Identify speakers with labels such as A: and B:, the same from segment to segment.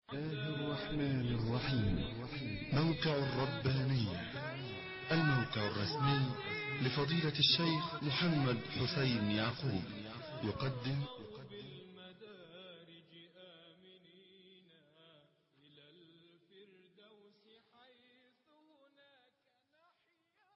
A: الله الرحمن الرحيم. موقع الربانية، الموقع الرسمي لفضيلة الشيخ محمد حسين يعقوب، يقدم
B: بالمدارج آمنين إلى الفردوس حيث هناك نحيا.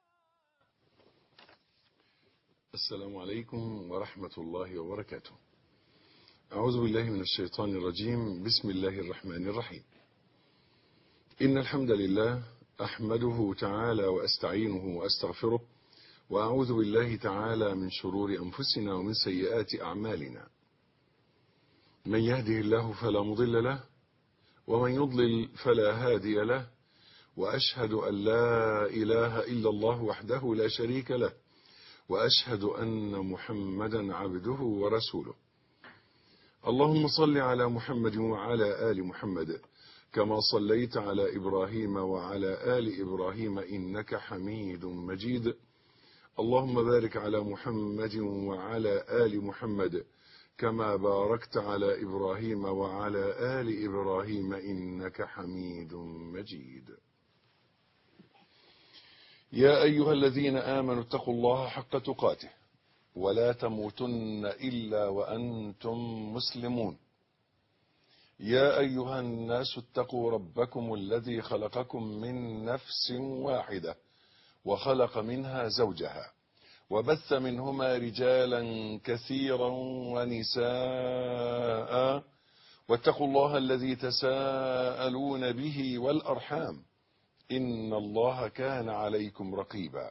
C: السلام عليكم ورحمة الله وبركاته. أعوذ بالله من الشيطان الرجيم. بسم الله الرحمن الرحيم. إن الحمد لله أحمده تعالى وأستعينه وأستغفره، وأعوذ بالله تعالى من شرور أنفسنا ومن سيئات أعمالنا. من يهده الله فلا مضل له، ومن يضلل فلا هادي له، وأشهد أن لا إله إلا الله وحده لا شريك له، وأشهد أن محمدا عبده ورسوله. اللهم صل على محمد وعلى آل محمد كما صليت على إبراهيم وعلى آل إبراهيم إنك حميد مجيد. اللهم بارك على محمد وعلى آل محمد كما باركت على إبراهيم وعلى آل إبراهيم إنك حميد مجيد. يا أيها الذين آمنوا اتقوا الله حق تقاته ولا تموتن إلا وأنتم مسلمون. يا أيها الناس اتقوا ربكم الذي خلقكم من نفس واحدة وخلق منها زوجها وبث منهما رجالا كثيرا ونساء، واتقوا الله الذي تساءلون به والأرحام إن الله كان عليكم رقيبا.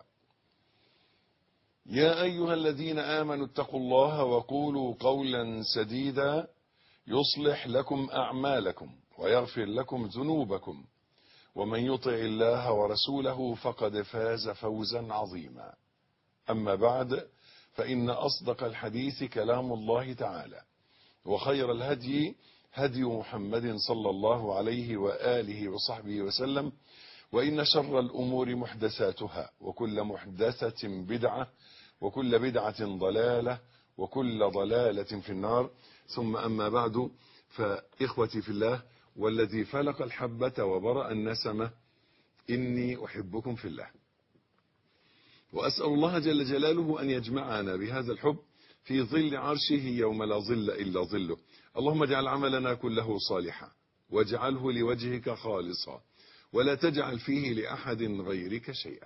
C: يا أيها الذين آمنوا اتقوا الله وقولوا قولا سديدا يصلح لكم أعمالكم ويغفر لكم ذنوبكم، ومن يطع الله ورسوله فقد فاز فوزا عظيما. أما بعد، فإن أصدق الحديث كلام الله تعالى، وخير الهدي هدي محمد صلى الله عليه وآله وصحبه وسلم، وإن شر الأمور محدثاتها، وكل محدثة بدعة، وكل بدعة ضلالة، وكل ضلالة في النار. ثم أما بعد، فإخوتي في الله والذي فلق الحبة وبرأ النسمة، إني أحبكم في الله، وأسأل الله جل جلاله أن يجمعنا بهذا الحب في ظل عرشه يوم لا ظل إلا ظله. اللهم اجعل عملنا كله صالحا، واجعله لوجهك خالصا، ولا تجعل فيه لأحد غيرك شيئا.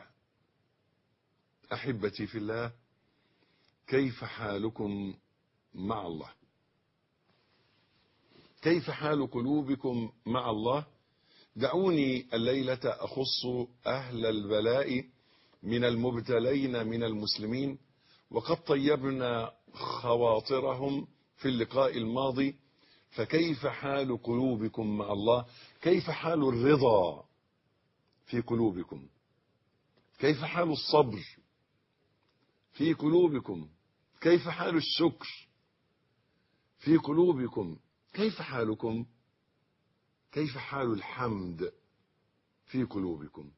C: أحبتي في الله، كيف حالكم مع الله؟ كيف حال قلوبكم مع الله؟ دعوني الليلة أخص أهل البلاء من المبتلين من المسلمين، وقد طيبنا خواطرهم في اللقاء الماضي. فكيف حال قلوبكم مع الله؟ كيف حال الرضا في قلوبكم؟ كيف حال الصبر في قلوبكم؟ كيف حال الشكر في قلوبكم؟ كيف حالكم؟ كيف حال الحمد في قلوبكم؟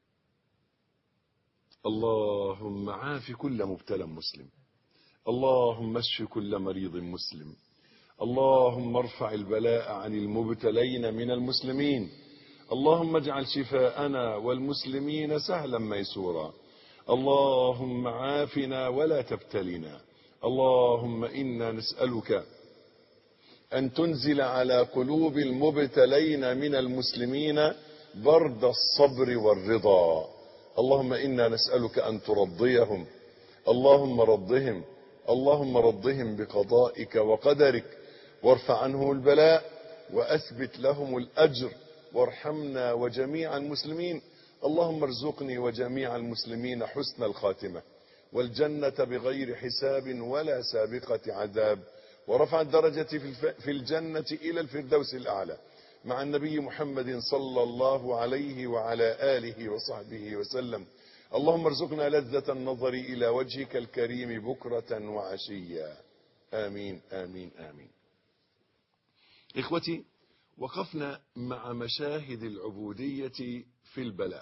C: اللهم عاف كل مبتلى مسلم، اللهم اشف كل مريض مسلم، اللهم ارفع البلاء عن المبتلين من المسلمين، اللهم اجعل شفاءنا والمسلمين سهلا ميسورا، اللهم عافنا ولا تبتلنا. اللهم إنا نسألك أن تنزل على قلوب المبتلين من المسلمين برد الصبر والرضا. اللهم إنا نسألك أن ترضيهم، اللهم رضهم، اللهم رضهم بقضائك وقدرك، وارفع عنهم البلاء وأثبت لهم الأجر، وارحمنا وجميع المسلمين. اللهم ارزقني وجميع المسلمين حسن الخاتمة، والجنة بغير حساب ولا سابقة عذاب، ورفع الدرجة في الجنة إلى الفردوس الأعلى مع النبي محمد صلى الله عليه وعلى آله وصحبه وسلم. اللهم ارزقنا لذة النظر إلى وجهك الكريم بكرة وعشيا. آمين آمين آمين. إخوتي، وقفنا مع مشاهد العبودية في البلاء،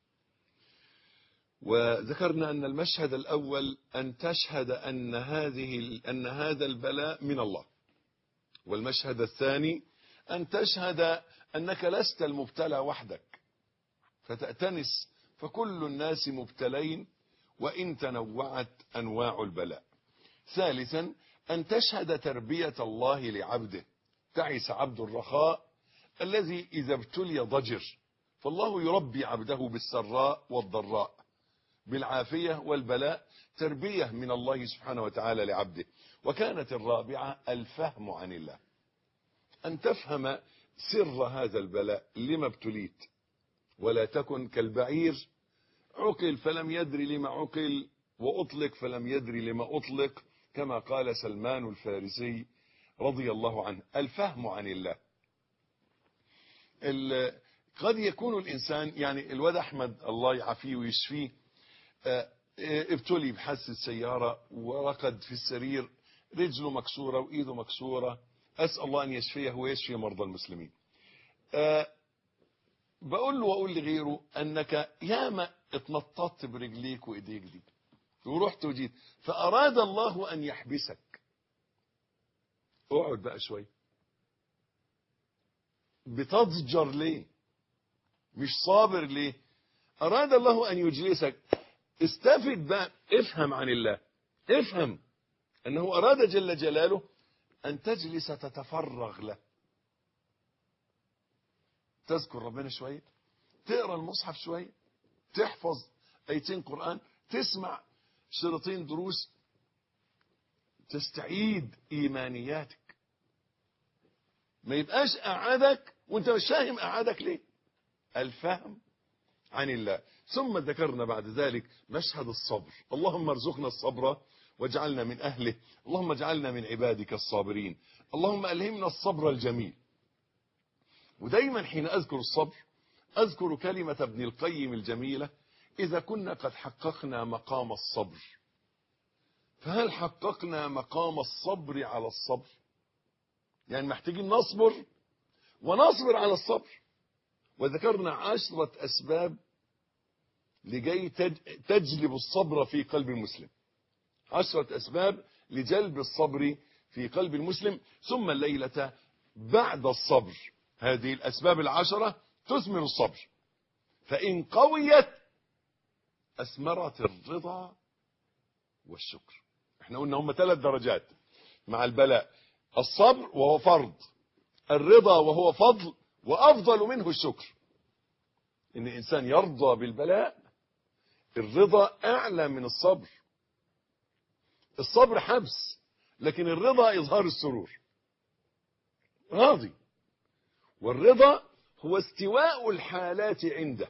C: وذكرنا أن المشهد الأول أن تشهد أن هذا البلاء من الله، والمشهد الثاني أن تشهد أنك لست المبتلى وحدك فتأتنس، فكل الناس مبتلين وإن تنوعت أنواع البلاء. ثالثا أن تشهد تربية الله لعبده. تعس عبد الرخاء الذي إذا ابتلي ضجر، فالله يربي عبده بالسراء والضراء، بالعافية والبلاء، تربية من الله سبحانه وتعالى لعبده. وكانت الرابعة الفهم عن الله، أن تفهم سر هذا البلاء لما ابتليت، ولا تكن كالبعير عقل فلم يدري لما عقل، وأطلق فلم يدري لما أطلق، كما قال سلمان الفارسي رضي الله عنه. الفهم عن الله. قد يكون الإنسان، يعني الواد أحمد الله يعافيه ويشفيه، ابتلي بحادثة سيارة ورقد في السرير، رجله مكسورة وإيده مكسورة، أسأل الله أن يشفيه ويشفي مرضى المسلمين. بقول له وأقول لغيره أنك ياما اتنططت برجليك وإيديك دي ورحت وجيت، فأراد الله أن يحبسك. اقعد بقى شوي، بتضجر ليه؟ مش صابر ليه؟ أراد الله أن يجلسك. استفد بقى، افهم عن الله، افهم أنه أراد جل جلاله أن تجلس تتفرغ له، تذكر ربنا شوية، تقرأ المصحف شوية، تحفظ آيتين قرآن، تسمع شريطين دروس، تستعيد إيمانياتك. ما يبقاش أعادك وانت مش فاهم أعادك ليه. الفهم عن الله. ثم ذكرنا بعد ذلك مشهد الصبر. اللهم ارزقنا الصبر واجعلنا من أهله، اللهم اجعلنا من عبادك الصابرين، اللهم ألهمنا الصبر الجميل. ودايما حين أذكر الصبر أذكر كلمة ابن القيم الجميلة: إذا كنا قد حققنا مقام الصبر، فهل حققنا مقام الصبر على الصبر؟ يعني محتاجين نصبر ونصبر على الصبر. وذكرنا 10 أسباب لجي تجلب الصبر في قلب المسلم، 10 أسباب لجلب الصبر في قلب المسلم. ثم الليلة بعد الصبر هذه الأسباب 10 تثمر الصبر، فإن قويت أثمرت الرضا والشكر. احنا قلنا هم 3 درجات مع البلاء: الصبر وهو فرض، الرضا وهو فضل، وأفضل منه الشكر. إن الإنسان يرضى بالبلاء، الرضا أعلى من الصبر. الصبر حبس، لكن الرضا إظهار السرور، راضي. والرضا هو استواء الحالات عنده،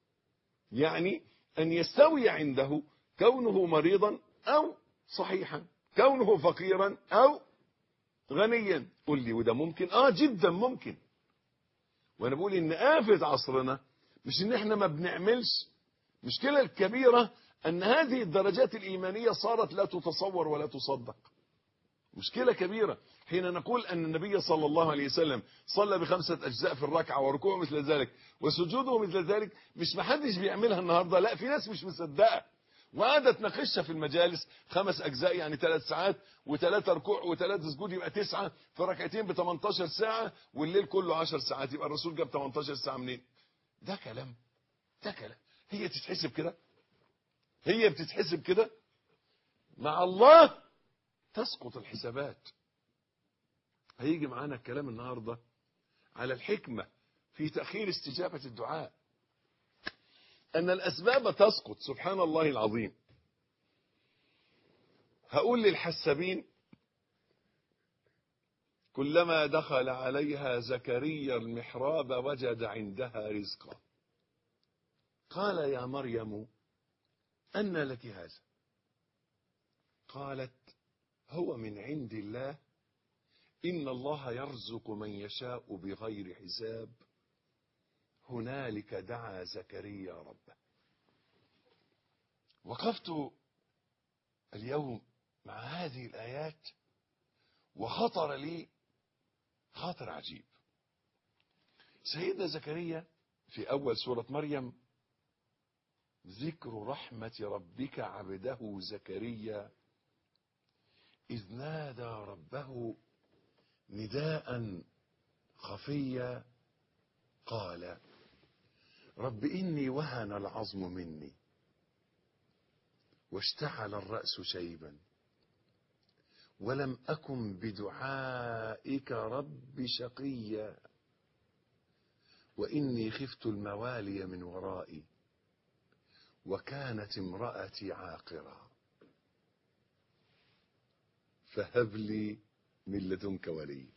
C: يعني أن يستوي عنده كونه مريضا أو صحيحا، كونه فقيرا أو غنيا. قل لي وده ممكن؟ جدا ممكن. وانا بقول ان آفة عصرنا مش ان احنا ما بنعملش، مشكلة الكبيرة ان هذه الدرجات الإيمانية صارت لا تتصور ولا تصدق. مشكلة كبيرة حين نقول أن النبي صلى الله عليه وسلم صلى ب5 أجزاء في الركعة، وركوعه مثل ذلك، وسجوده مثل ذلك. مش محدش بيعملها النهاردة، لا، في ناس مش مصدقة وقعدت تناقشها في المجالس. 5 أجزاء يعني 3 ساعات، و3 ركوع و3 سجود يبقى 9، في ركعتين ب18 ساعة، والليل كله 10 ساعات، يبقى الرسول جاب 18 ساعة منين؟ ده كلام، ده كلام. هي تتحسب كده؟ هي بتتحسب كده؟ مع الله تسقط الحسابات. هيجي معانا الكلام النهاردة على الحكمة في تأخير استجابة الدعاء، أن الأسباب تسقط. سبحان الله العظيم. هقول للحسابين: كلما دخل عليها زكريا المحراب وجد عندها رزقا، قال يا مريم أنى لك هذا؟ قالت هو من عند الله، إن الله يرزق من يشاء بغير حساب. هنالك دعا زكريا ربه. وقفت اليوم مع هذه الآيات وخطر لي خاطر عجيب. سيدنا زكريا في أول سورة مريم: ذكر رحمة ربك عبده زكريا إذ نادى ربه نداء خفية قال: رب إني وهن العظم مني واشتعل الرأس شيبا ولم أكن بدعائك رب شقيا وإني خفت الموالي من ورائي وكانت امرأتي عاقرا فهب لي من لدنك ولي.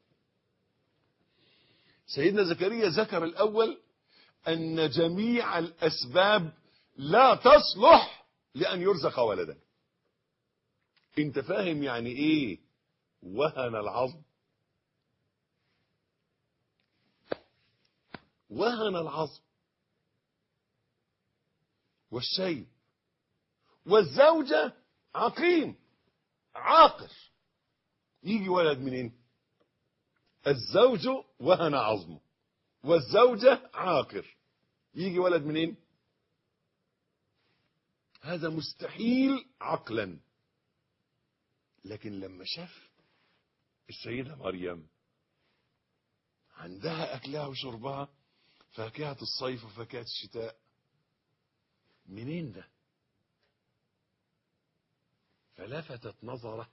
C: سيدنا زكريا ذكر الأول أن جميع الأسباب لا تصلح لأن يرزق ولدا. انت فاهم يعني ايه وهن العظم؟ وهن العظم والشيب والزوجة عقيم عاقر، يجي ولد منين؟ الزوج وهن عظمه والزوجة عاقر، يجي ولد منين؟ هذا مستحيل عقلا. لكن لما شاف السيدة مريم عندها أكلها وشربها، فاكهة الصيف وفاكهة الشتاء، منين ده؟ فلفتت نظره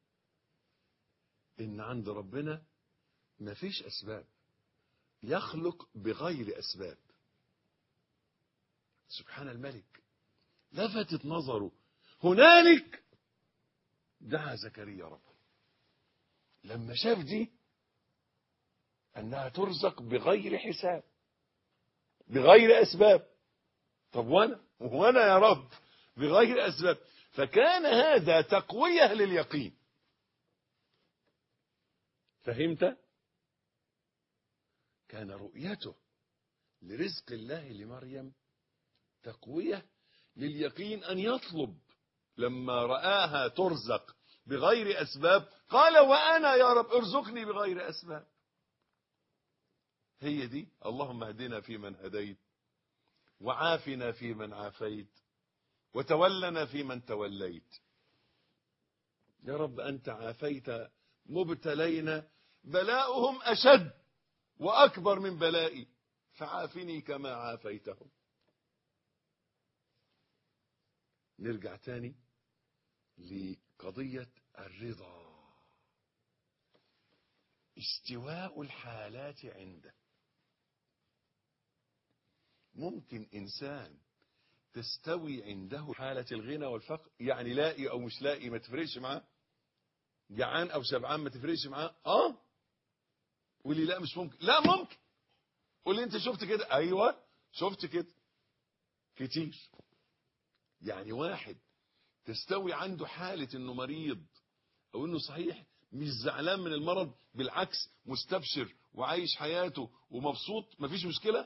C: إن عند ربنا مفيش أسباب، يخلق بغير أسباب. سبحان الملك. لفتت نظره هنالك دعا زكريا ربه لما شاف دي أنها ترزق بغير حساب بغير أسباب. طب وأنا يا رب بغير أسباب. فكان هذا تقوية لليقين. فهمت؟ كان رؤيته لرزق الله لمريم تقوية لليقين أن يطلب. لما رآها ترزق بغير أسباب قال وأنا يا رب ارزقني بغير أسباب. هي دي. اللهم اهدنا فيمن هديت وعافنا فيمن عافيت وتولنا فيمن توليت. يا رب أنت عافيت مبتلين بلاؤهم أشد وأكبر من بلائي فعافني كما عافيتهم. نرجع تاني لقضية الرضا. استواء الحالات عنده. ممكن إنسان تستوي عنده حالة الغنى والفقر، يعني لاقي أو مش لاقي ما تفرقش معاه، جعان أو شبعان ما تفرقش معاه. قولي لا مش ممكن. لا ممكن. قولي أنت شفت كده. أيوة شفت كده كتير. يعني واحد تستوي عنده حالة انه مريض او انه صحيح مش زعلان من المرض، بالعكس مستبشر وعايش حياته ومبسوط مفيش مشكلة.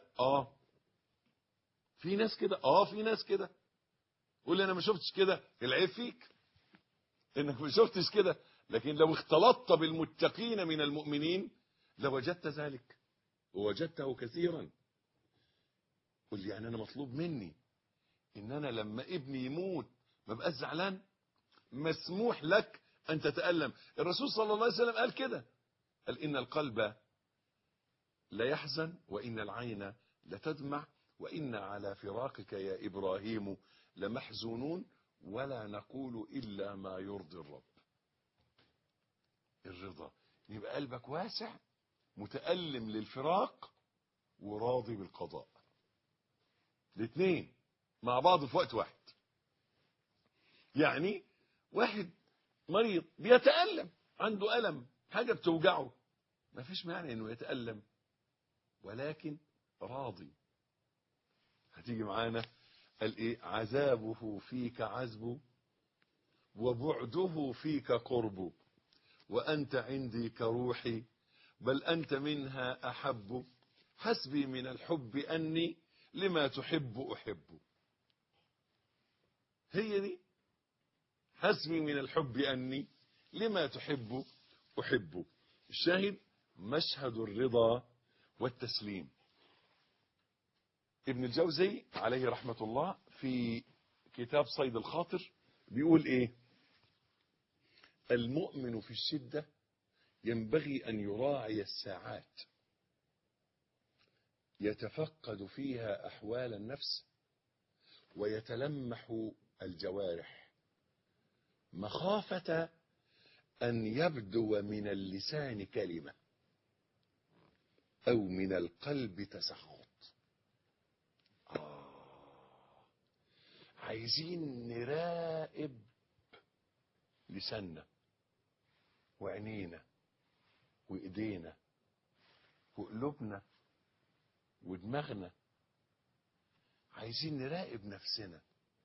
C: في ناس كده. في ناس كده. قول لي انا ما شفتش كده، العيب فيك انك ما شفتش كده. لكن لو اختلطت بالمتقين من المؤمنين لوجدت ذلك ووجدته كثيرا. قول لي يعني انا مطلوب مني ان انا لما ابني يموت ما بقاش زعلان؟ مسموح لك ان تتألم. الرسول صلى الله عليه وسلم قال كده، قال ان القلب لا يحزن وان العين لتدمع وان على فراقك يا ابراهيم لمحزونون ولا نقول الا ما يرضي الرب. الرضا يبقى قلبك واسع متألم للفراق وراضي بالقضاء، الاثنين مع بعض في وقت واحد. يعني واحد مريض بيتألم، عنده ألم، حاجة بتوجعه، ما فيش معنى انه يتألم ولكن راضي. هتيجي معانا قال ايه؟ عذابه فيك عذب وبعده فيك قرب وأنت عندي كروحي بل أنت منها أحب حسبي من الحب أني لما تحب أحب. هي دي. حسبي من الحب أني لما تحب أحب. الشاهد مشهد الرضا والتسليم. ابن الجوزي عليه رحمة الله في كتاب صيد الخاطر بيقول ايه؟ المؤمن في الشدة ينبغي أن يراعي الساعات يتفقد فيها أحوال النفس ويتلمح الجوارح مخافة أن يبدو من اللسان كلمة أو من القلب تسخط. عايزين نراقب لساننا وعينينا وإيدينا وقلوبنا ودماغنا. عايزين نراقب نفسنا.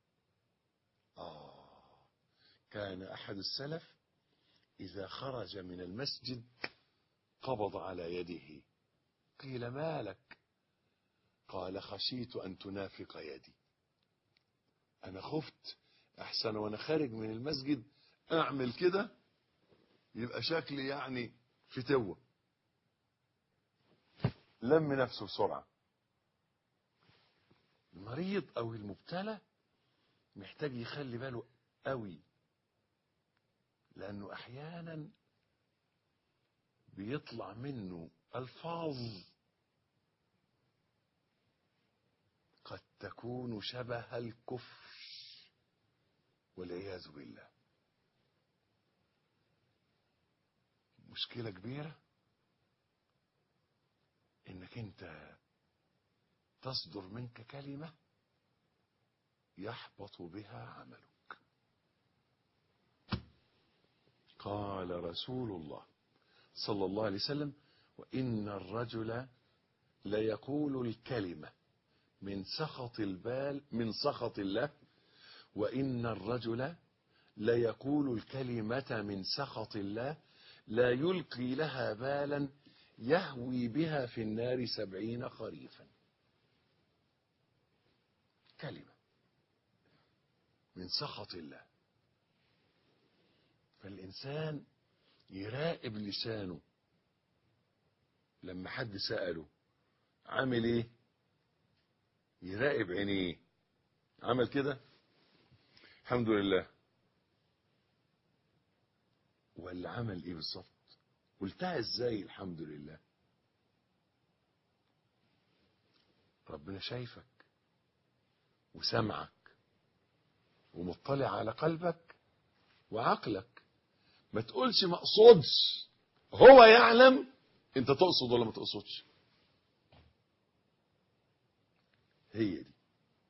C: كان أحد السلف إذا خرج من المسجد قبض على يده. قيل ما لك؟ قال خشيت أن تنافق يدي. أنا خفت أحسن وأنا خارج من المسجد أعمل كده يبقى شكلي يعني فتوة. لم نفسه بسرعة. المريض أو المبتلى محتاج يخلي باله قوي، لأنه أحيانا بيطلع منه ألفاظ قد تكون شبه الكفر والعياذ بالله. مشكلة كبيرة انك انت تصدر منك كلمة يحبط بها عملك. قال رسول الله صلى الله عليه وسلم: وإن الرجل ليقول الكلمة من سخط الله، وإن الرجل ليقول الكلمة من سخط الله لا يلقي لها بالا يهوي بها في النار 70 خريفا. كلمة من سخط الله. فالإنسان يراقب لسانه. لما حد سأله عامل ايه، يراقب عينيه. عمل كده الحمد لله، ولا عمل ايه بالظبط؟ قلتها ازاي الحمد لله؟ ربنا شايفك وسمعك ومطلع على قلبك وعقلك. ما تقولش ما اقصدش، هو يعلم انت تقصد ولا ما تقصدش. هي دي.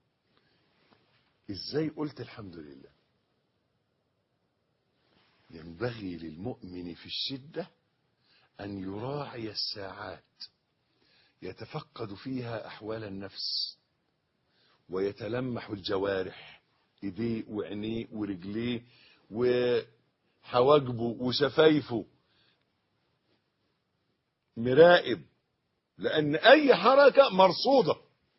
C: ازاي قلت الحمد لله؟ ينبغي للمؤمن في الشدة أن يراعي الساعات يتفقد فيها أحوال النفس ويتلمح الجوارح، إيديه وعينيه ورجليه وحواجبه وشفايفه، مراقب، لأن أي حركة مرصودة.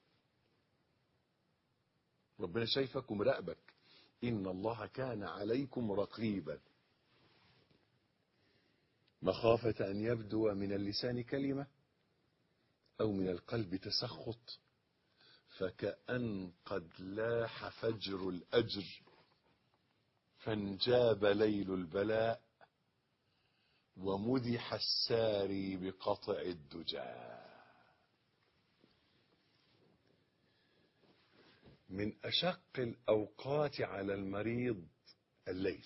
C: ربنا شايفك ومراقبك. إن الله كان عليكم رقيبا. مخافة أن يبدو من اللسان كلمة أو من القلب تسخط، فكأن قد لاح فجر الأجر فانجاب ليل البلاء ومدح الساري بقطع الدجى. من أشق الأوقات على المريض الليل.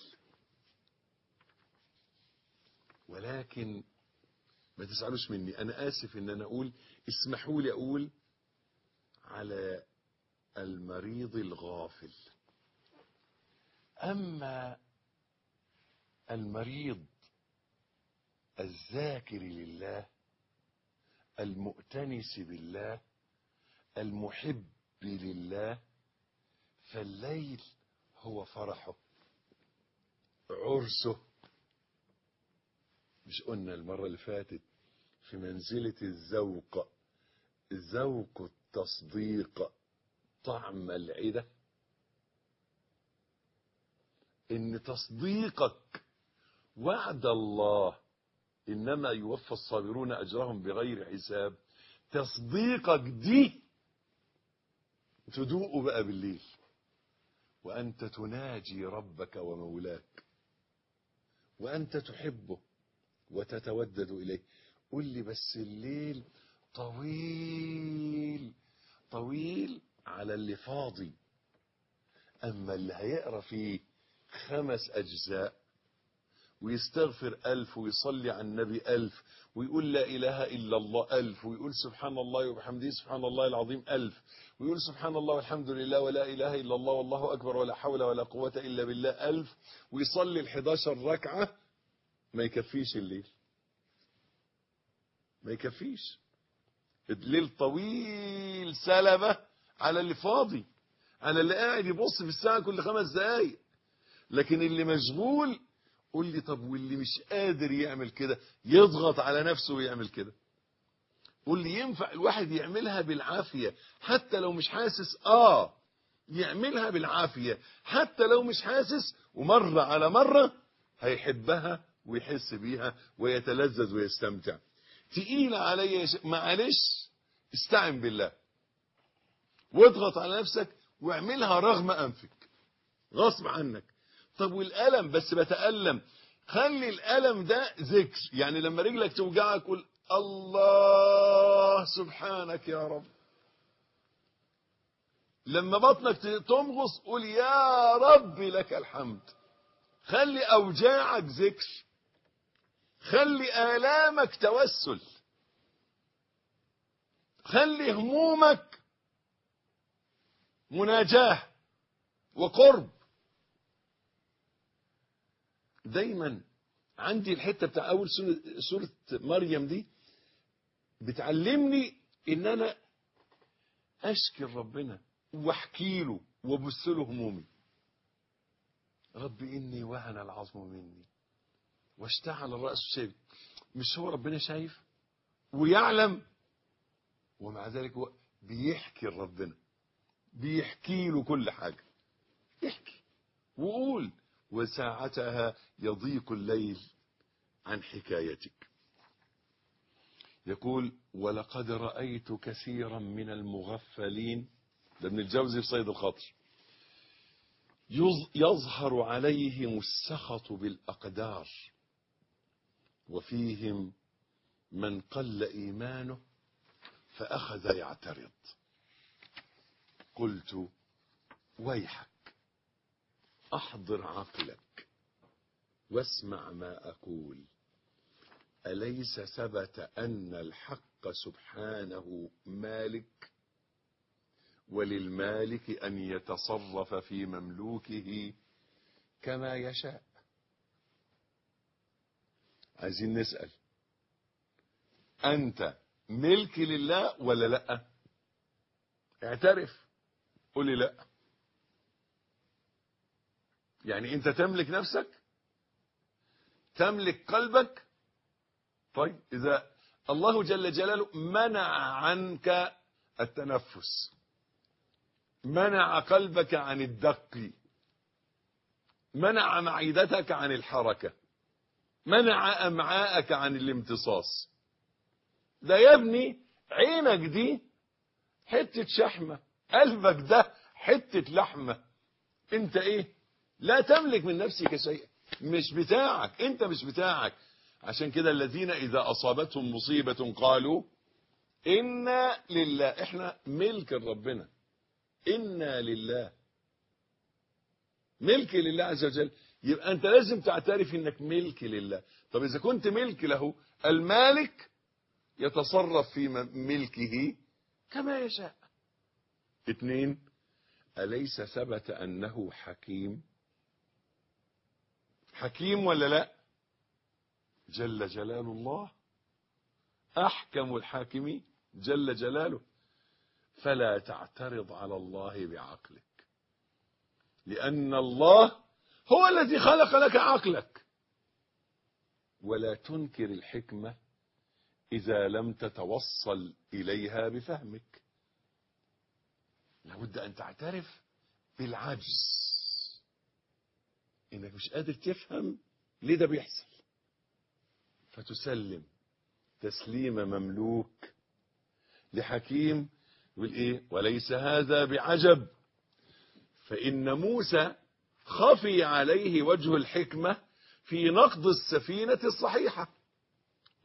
C: ولكن ما تزعلوش مني، أنا آسف إن أنا أقول، اسمحوا لي أقول على المريض الغافل. أما المريض الذاكر لله المؤتنس بالله المحب لله، فالليل هو فرحه عرسه. مش قلنا المرة اللي فاتت في منزلة الذوق، ذوق التصديق طعم العدة؟ ان تصديقك وعد الله انما يوفى الصابرون اجرهم بغير حساب، تصديقك دي تدوق بقى بالليل وانت تناجي ربك ومولاك وانت تحبه وتتودد إليه. قل لي بس الليل طويل طويل على اللي فاضي، أما اللي هيقرأ فيه 5 أجزاء ويستغفر 1000 ويصلي على النبي 1000 ويقول لا إله إلا الله 1000 ويقول سبحان الله وبحمده سبحان الله العظيم 1000 ويقول سبحان الله والحمد لله ولا إله إلا الله والله أكبر ولا حول ولا قوة إلا بالله 1000 ويصلي 11 ركعة، ما يكفيش الليل، ما يكفيش. الليل طويل سلبة على اللي فاضي، على اللي قاعد يبص في الساعة كل 5 دقايق. لكن اللي مشغول، قول لي طب واللي مش قادر يعمل كده يضغط على نفسه ويعمل كده. قول لي ينفع الواحد يعملها بالعافية حتى لو مش حاسس؟ يعملها بالعافية حتى لو مش حاسس، ومرة على مرة هيحبها ويحس بيها ويتلذذ ويستمتع. تقيلة علي معلش، استعن بالله واضغط على نفسك واعملها رغم أنفك غصب عنك. طب والألم؟ بس بتألم، خلي الألم ده ذكر. يعني لما رجلك توجعك قول الله سبحانك يا رب. لما بطنك تمغص قول يا رب لك الحمد. خلي أوجاعك ذكر، خلي آلامك توسل، خلي همومك مناجاة وقرب. دايما عندي الحتة بتاع أول سورة مريم دي بتعلمني إن أنا أشكي ربنا واحكي له وابث له همومي. رب إني وهن العظم مني واشتعل الرأس شيبا. مش هو ربنا شايف ويعلم؟ ومع ذلك هو بيحكي ربنا، بيحكي له كل حاجة. يحكي وقول وساعتها يضيق الليل عن حكايتك. يقول ولقد رأيت كثيرا من المغفلين، ده ابن الجوزي في صيد الخاطر، يظهر عليهم السخط بالأقدار وفيهم من قل إيمانه فأخذ يعترض. قلت ويحك أحضر عقلك واسمع ما أقول. أليس ثبت أن الحق سبحانه مالك وللمالك أن يتصرف في مملوكه كما يشاء؟ عايزين نسأل، أنت ملك لله ولا لا؟ اعترف، قولي لا. يعني أنت تملك نفسك، تملك قلبك. طيب إذا الله جل جلاله منع عنك التنفس، منع قلبك عن الدق، منع معدتك عن الحركة، منع أمعاءك عن الامتصاص، ده يا ابني عينك دي حتة شحمة، قلبك ده حتة لحمة. انت ايه؟ لا تملك من نفسك شيئا، مش بتاعك، انت مش بتاعك. عشان كده الذين إذا أصابتهم مصيبة قالوا إنا لله، احنا ملك ربنا، إنا لله، ملك لله عز وجل. يبقى أنت لازم تعترف إنك ملك لله. طب إذا كنت ملك له، المالك يتصرف في ملكه كما يشاء. 2 أليس ثبت أنه حكيم؟ حكيم ولا لا؟ جل جلال الله، أحكم الحاكمين جل جلاله. فلا تعترض على الله بعقلك، لأن الله هو الذي خلق لك عقلك. ولا تنكر الحكمة إذا لم تتوصل إليها بفهمك. لابد أن تعترف بالعجز، إنك مش قادر تفهم ليه ده بيحصل، فتسلم تسليم مملوك لحكيم. يقول إيه؟ وليس هذا بعجب، فإن موسى خفي عليه وجه الحكمة في نقض السفينة الصحيحة.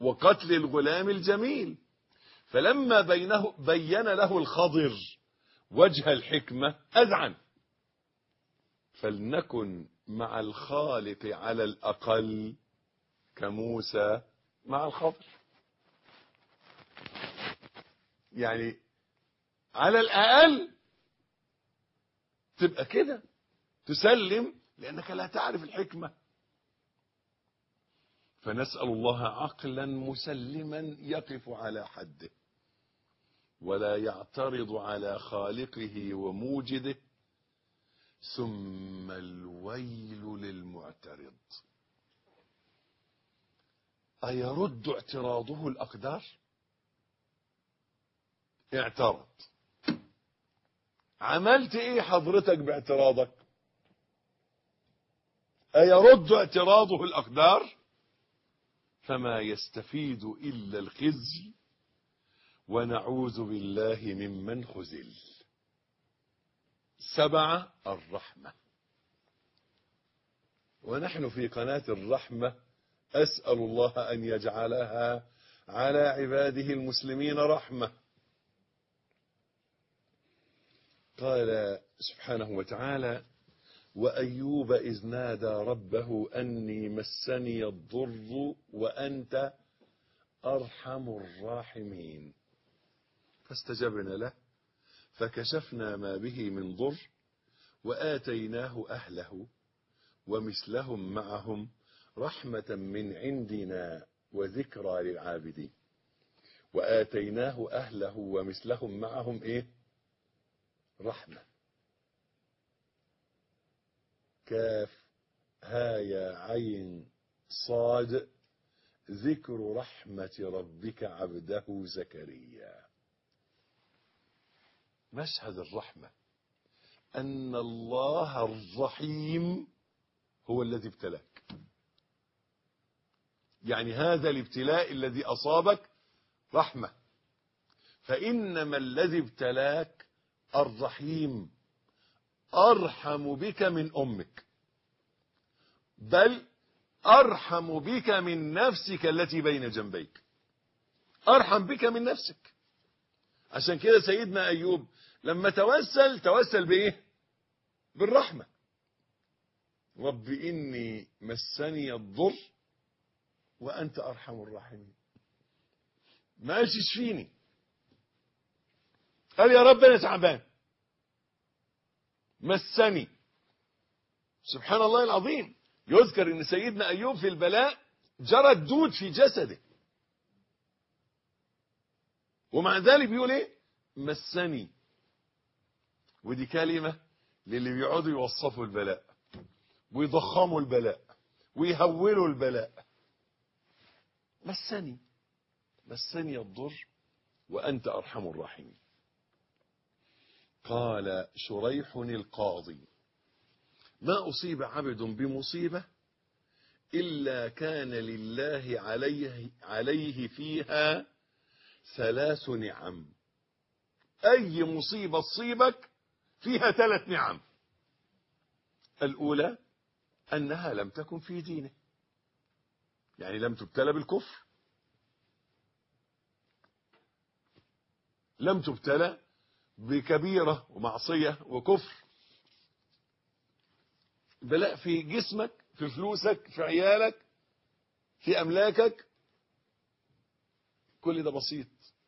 C: وقتل الغلام الجميل. فلما بين له الخضر وجه الحكمة أذعن. فلنكن مع الخالق على الأقل كموسى مع الخضر. يعني على الأقل تبقى كده، تسلم، لأنك لا تعرف الحكمة. فنسأل الله عقلا مسلما يقف على حده ولا يعترض على خالقه وموجده. ثم الويل للمعترض، أيرد اعتراضه الأقدار؟ اعترض، عملت ايه حضرتك باعتراضك؟ أيرد اعتراضه الأقدار؟ فما يستفيد إلا الخزي ونعوذ بالله ممن خزل. 7 الرحمة. ونحن في قناة الرحمة أسأل الله أن يجعلها على عباده المسلمين رحمة. قال سبحانه وتعالى: وأيوب إذ نادى ربه أني مسني الضر وأنت أرحم الراحمين فاستجبنا له فكشفنا ما به من ضر وآتيناه أهله ومثلهم معهم رحمة من عندنا وذكرى للعابدين. وآتيناه أهله ومثلهم معهم إيه؟ رحمة. كاف ها يا عين صاد ذكر رحمة ربك عبده زكريا. مشهد الرحمة أن الله الرحيم هو الذي ابتلاك. يعني هذا الابتلاء الذي أصابك رحمة. فإنما الذي ابتلاك الرحيم أرحم بك من أمك، بل أرحم بك من نفسك التي بين جنبيك، أرحم بك من نفسك. عشان كده سيدنا أيوب لما توسل بإيه؟ بالرحمة. رب إني مسني الضر وأنت أرحم الراحمين. ماشي اشفيني. قال يا رب أنا تعبان مسني. سبحان الله العظيم. يذكر ان سيدنا ايوب في البلاء جرى الدود في جسده، ومع ذلك بيقول ايه؟ مسني. ودي كلمة للي بيقعدوا يوصفوا البلاء ويضخموا البلاء ويهولوا البلاء. مسني الضر وأنت أرحم الراحمين. قال شريح القاضي: ما أصيب عبد بمصيبة إلا كان لله عليه فيها 3 نعم. أي مصيبة تصيبك فيها 3 نعم. الأولى أنها لم تكن في دينه، يعني لم تبتلى بالكفر، لم تبتلى بكبيرة ومعصية وكفر. بلاء في جسمك، في فلوسك، في عيالك، في أملاكك، كل ده بسيط.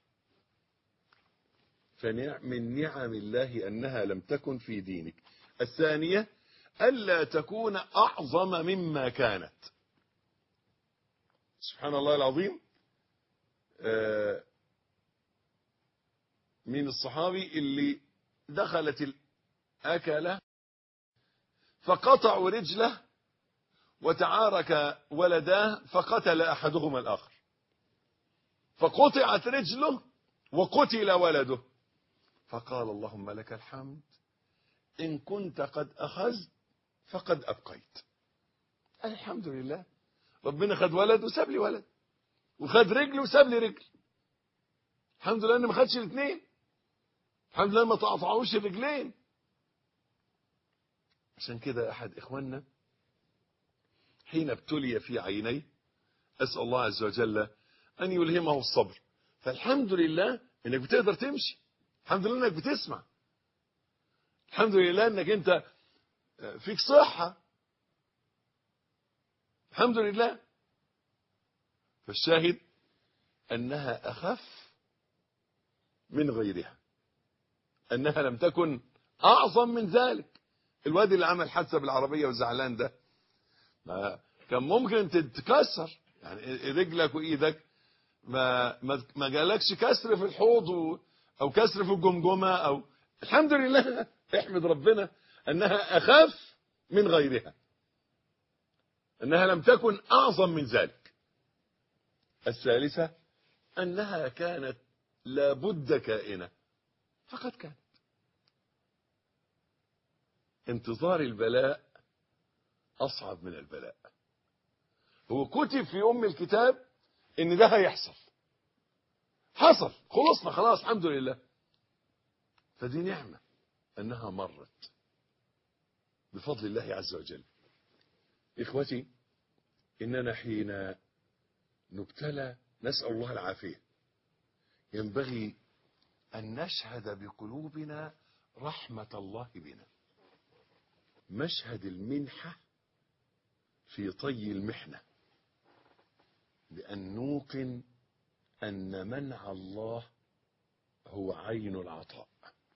C: فمن نعم الله أنها لم تكن في دينك. الثانية ألا تكون أعظم مما كانت. سبحان الله العظيم. من الصحابي اللي دخلت الأكلة فقطعوا رجله وتعارك ولداه فقتل أحدهما الآخر، فقطعت رجله وقتل ولده، فقال اللهم لك الحمد إن كنت قد أخذت فقد أبقيت. الحمد لله، ربنا خد ولد وساب لي ولد، وخد رجل وساب لي رجل. الحمد لله إن ما خدش الاثنين، الحمد لله ما تقطعوش الرجلين. عشان كده أحد إخواننا حين ابتلي في عينيه، أسأل الله عز وجل أن يلهمه الصبر. فالحمد لله إنك بتقدر تمشي، الحمد لله إنك بتسمع، الحمد لله إنك أنت فيك صحة، الحمد لله. فالشاهد أنها أخف من غيرها، أنها لم تكن أعظم من ذلك. الواد اللي عمل حادثة بالعربية وزعلان ده، ما كان ممكن تتكسر يعني رجلك وإيدك، ما جالكش كسر في الحوض أو كسر في الجمجمة أو الحمد لله. احمد ربنا أنها أخف من غيرها، أنها لم تكن أعظم من ذلك. الثالثة أنها كانت لابد كائنة، فقد كانت. انتظار البلاء أصعب من البلاء. هو كتب في أم الكتاب إن ده هيحصل، حصل، خلصنا خلاص الحمد لله. فدي نعمة أنها مرت بفضل الله عز وجل. إخوتي، إننا حين نبتلى نسأل الله العافية ينبغي أن نشهد بقلوبنا رحمة الله بنا، مشهد المنحة في طي المحنة، بأن نوقن أن منع الله هو عين العطاء.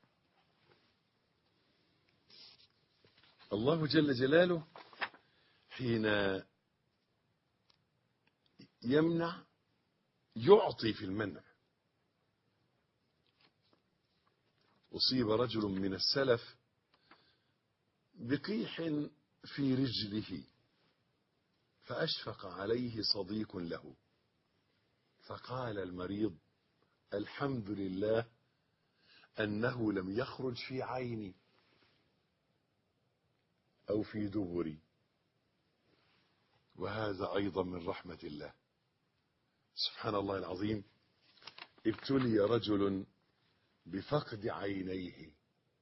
C: الله جل جلاله حين يمنع يعطي في المنع. أصيب رجل من السلف بقيح في رجله، فأشفق عليه صديق له، فقال المريض: الحمد لله أنه لم يخرج في عيني أو في دبري. وهذا أيضا من رحمة الله. سبحان الله العظيم. ابتلي رجل بفقد عينيه،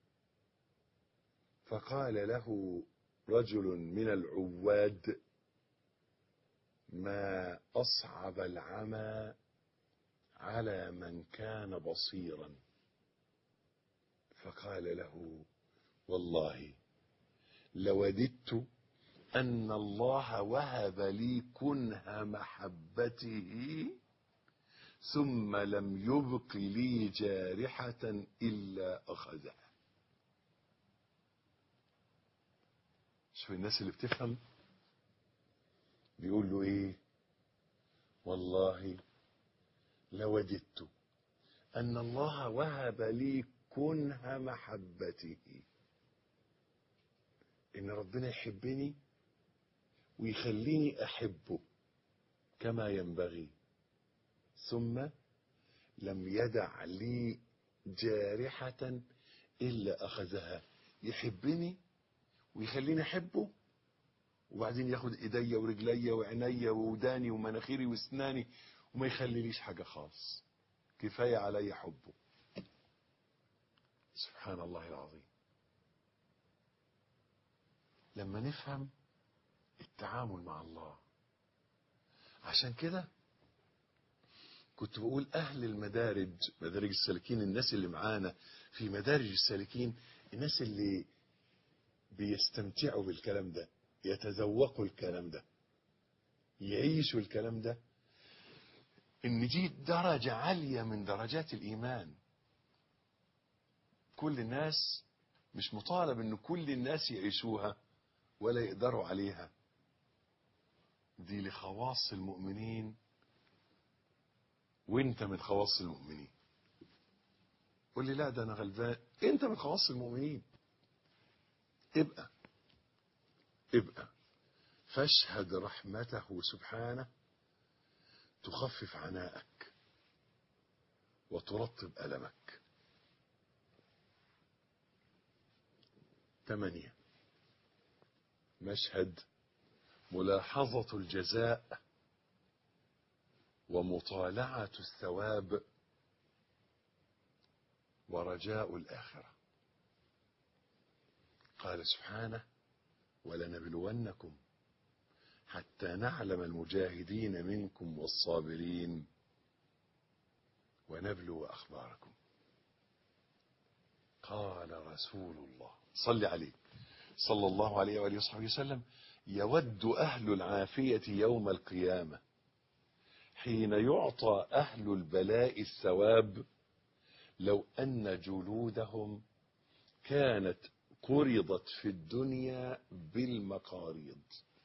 C: فقال له رجل من العواد: ما أصعب العمى على من كان بصيرا. فقال له: والله لوددت أن الله وهب لي كنه محبته ثم لم يبق لي جارحة إلا أخذها. شوف الناس اللي بتفهم بيقول له إيه: والله لوددت أن الله وهب لي كنه محبته، إن ربنا يحبني ويخليني أحبه كما ينبغي، ثم لم يدع لي جارحة إلا أخذها. يحبني ويخليني أحبه، وبعدين ياخد إيدي ورجلي وعيني ووداني ومناخيري واسناني وما يخليليش حاجة خالص، كفاية علي حبه. سبحان الله العظيم. لما نفهم التعامل مع الله، عشان كده كنت بقول أهل المدارج، مدارج السالكين، الناس اللي معانا في مدارج السالكين، الناس اللي بيستمتعوا بالكلام ده، يتذوقوا الكلام ده، يعيشوا الكلام ده، إن دي درجة عالية من درجات الإيمان. كل الناس مش مطالب إن كل الناس يعيشوها ولا يقدروا عليها، دي لخواص المؤمنين، وانت من خواص المؤمنين. قول لي: لا ده انا غلبان. انت من خواص المؤمنين. ابقى فاشهد رحمته سبحانه تخفف عناءك وترطب ألمك. 8. مشهد ملاحظة الجزاء ومطالعة الثواب ورجاء الآخرة. قال سبحانه: ولنبلونكم حتى نعلم المجاهدين منكم والصابرين ونبلو أخباركم. قال رسول الله صل عليه صلى الله عليه وآله وصحبه وسلم: يود أهل العافية يوم القيامة حين يعطى أهل البلاء الثواب لو أن جلودهم كانت قرضت في الدنيا بالمقاريض.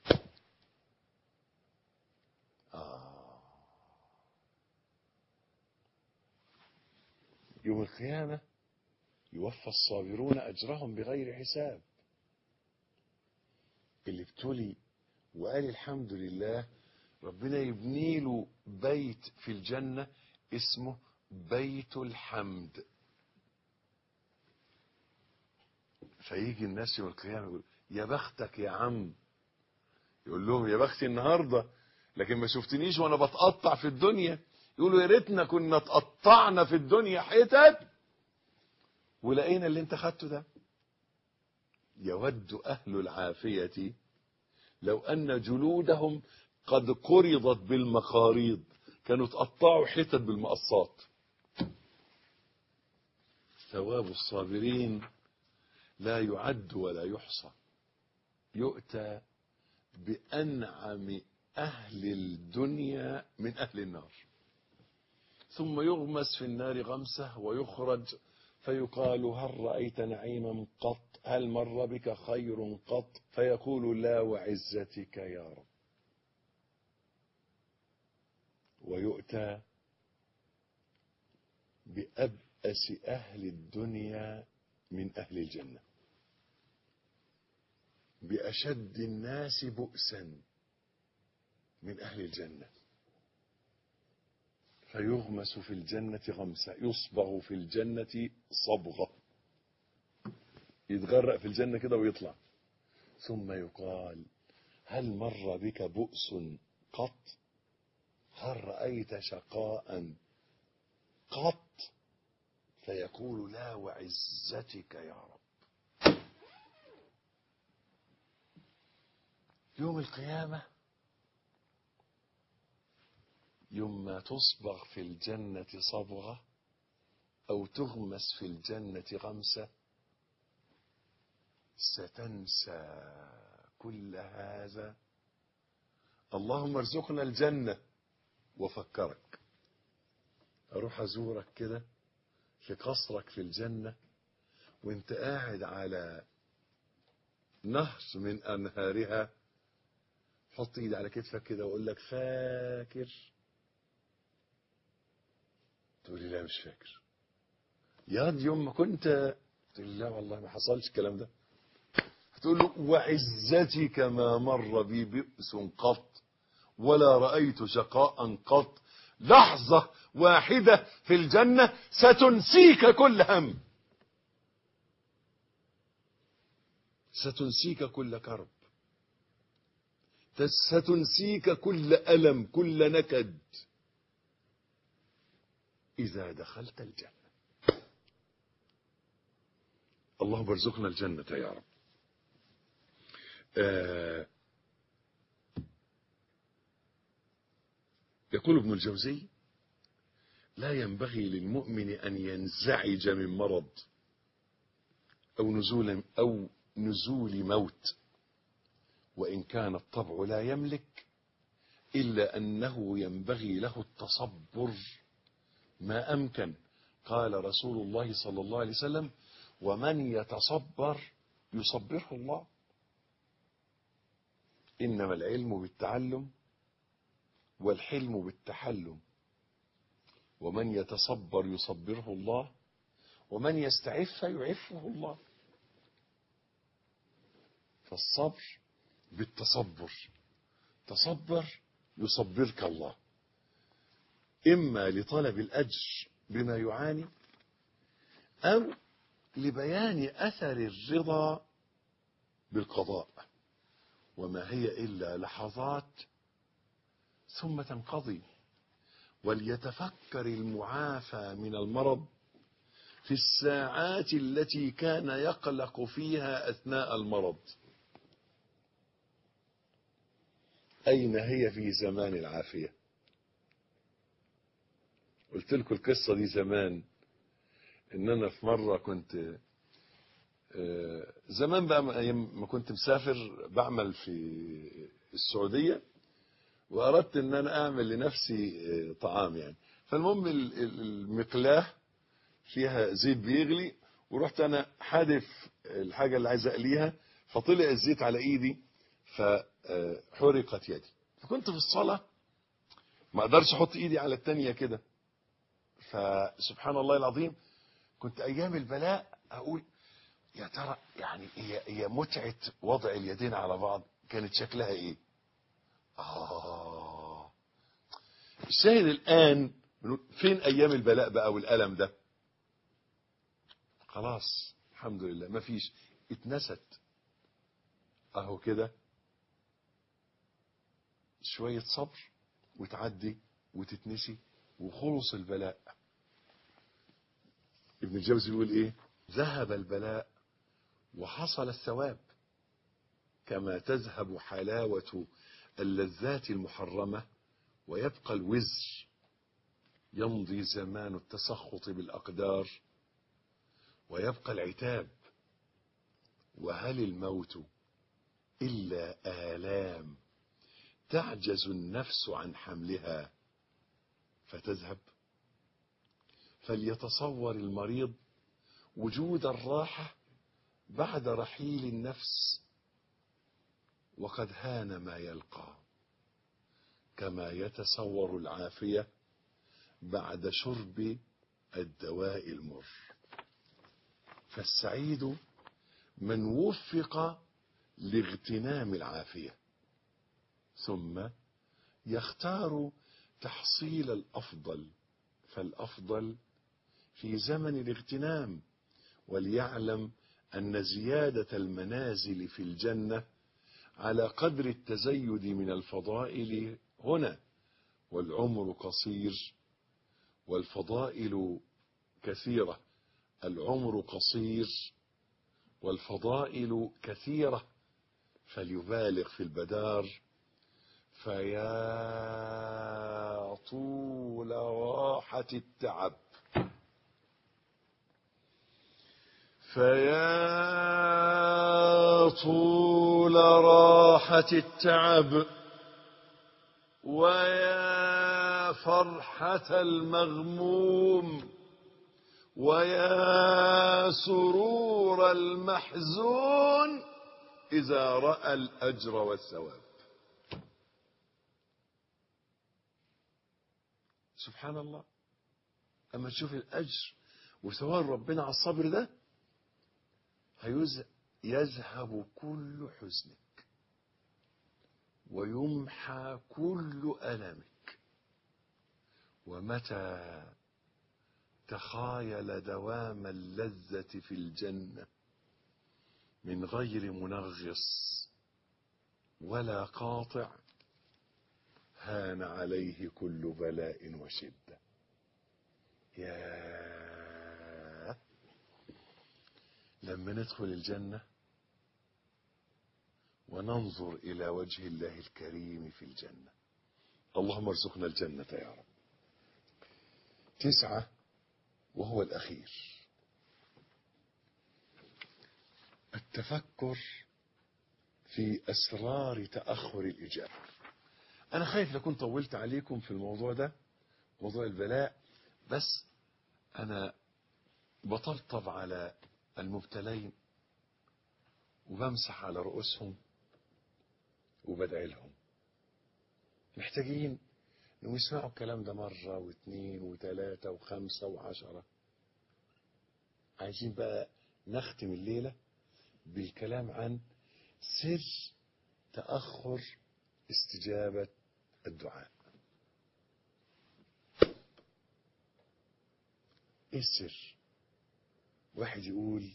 C: يوم القيامة يوفى الصابرون أجرهم بغير حساب. اللي ابتلي وقال الحمد لله ربنا يبني له بيت في الجنة اسمه بيت الحمد. فيجي الناس يوم القيامة يقول: يا بختك يا عم. يقول لهم: يا بختي النهاردة، لكن ما شفتنيش وانا بتقطع في الدنيا. يقولوا: يا ريتنا كنا اتقطعنا في الدنيا حتت ولقينا اللي انت خدته ده. يود أهل العافية لو أن جلودهم قد قرضت بالمقاريض، كانوا تقطعوا حتت بالمقصات. ثواب الصابرين لا يعد ولا يحصى. يؤتى بأنعم أهل الدنيا من أهل النار، ثم يغمس في النار غمسة ويخرج فيقال: هل رأيت نعيما قط؟ هل مر بك خير قط؟ فيقول: لا وعزتك يا رب. ويؤتى بأبأس أهل الدنيا من أهل الجنة، بأشد الناس بؤسا من أهل الجنة، فيغمس في الجنة غمسة، يصبغ في الجنة صبغة، يتغرق في الجنة كده ويطلع. ثم يقال: هل مر بك بؤس قط؟ هل رأيت شقاء قط؟ فيقول: لا وعزتك يا رب. يوم القيامة يوم ما تصبغ في الجنة صبغة أو تغمس في الجنة غمسة، ستنسى كل هذا. اللهم ارزقنا الجنة. وفكرك أروح أزورك كده في قصرك في الجنة وانت قاعد على نهر من أنهارها، حط ايدي على كتفك كده وأقول لك: فاكر؟ تقول لي: لا مش فاكر. يا دي يوم ما كنت. تقول لي: لا والله ما حصلش الكلام ده. تقول له: وعزتك ما مر بي بئس قط ولا رأيت شقاء قط. لحظة واحدة في الجنة ستنسيك كل هم، ستنسيك كل كرب، ستنسيك كل ألم، كل نكد إذا دخلت الجنة. اللهم ارزقنا الجنة يا رب. يقول ابن الجوزي: لا ينبغي للمؤمن أن ينزعج من مرض أو نزول موت، وإن كان الطبع لا يملك، إلا أنه ينبغي له التصبر ما أمكن. قال رسول الله صلى الله عليه وسلم: ومن يتصبر يصبره الله. إنما العلم بالتعلم والحلم بالتحلم، ومن يتصبر يصبره الله، ومن يستعف يعفه الله. فالصبر بالتصبر، تصبر يصبرك الله، إما لطلب الأجر بما يعاني أو لبيان أثر الرضا بالقضاء، وما هي إلا لحظات ثم تنقضي. وليتفكر المعافى من المرض في الساعات التي كان يقلق فيها أثناء المرض. أين هي في زمان العافية؟ قلت لكم القصة دي زمان، ان انا في مرة كنت زمان بقى ايام ما كنت مسافر بعمل في السعودية، واردت ان انا اعمل لنفسي طعام يعني. فالمهم المقلاة فيها زيت بيغلي، ورحت انا حادف الحاجة اللي عايز اقليها، فطلع الزيت على ايدي فحرقت يدي. فكنت في الصلاة ما اقدرش احط ايدي على التانية كده، فسبحان الله العظيم كنت ايام البلاء اقول يا ترى يعني هي متعة وضع اليدين على بعض كانت شكلها ايه. الشاهد الان فين ايام البلاء بقى والالم ده؟ خلاص الحمد لله مفيش، اتنست اهو كده، شوية صبر وتعدي وتتنسي وخلص البلاء. ابن الجوزي بيقول ايه؟ ذهب البلاء وحصل الثواب، كما تذهب حلاوة اللذات المحرمة ويبقى الوزر. يمضي زمان التسخط بالأقدار ويبقى العتاب، وهل الموت إلا آلام تعجز النفس عن حملها فتذهب. فليتصور المريض وجود الراحة بعد رحيل النفس، وقد هان ما يلقى، كما يتصور العافية بعد شرب الدواء المر. فالسعيد من وفق لاغتنام العافية، ثم يختار تحصيل الأفضل، فالأفضل في زمن الاغتنام. وليعلم أن زيادة المنازل في الجنة على قدر التزيد من الفضائل هنا، والعمر قصير والفضائل كثيرة. العمر قصير والفضائل كثيرة، فليبالغ في البدار. فيا طول راحة التعب، فيا طول راحة التعب، ويا فرحة المغموم، ويا سرور المحزون إذا رأى الأجر والثواب. سبحان الله، أما تشوف الأجر وثواب ربنا على الصبر ده يذهب كل حزنك ويمحى كل ألمك. ومتى تخايل دوام اللذة في الجنة من غير منغص ولا قاطع، هان عليه كل بلاء وشدة. يا لما ندخل الجنة وننظر إلى وجه الله الكريم في الجنة. اللهم ارزقنا الجنة يا رب. 9 وهو الأخير، التفكر في أسرار تأخر الإجابة. أنا خايف لكون طولت عليكم في الموضوع ده، موضوع البلاء، بس أنا بطبطب على المبتلين وبمسح على رؤوسهم وبدعي لهم. محتاجين انهم يسمعوا الكلام ده مرة واثنين وثلاثة وخمسة وعشرة. عايزين بقى نختم الليلة بالكلام عن سر تأخر استجابة الدعاء. ايه السر؟ واحد يقول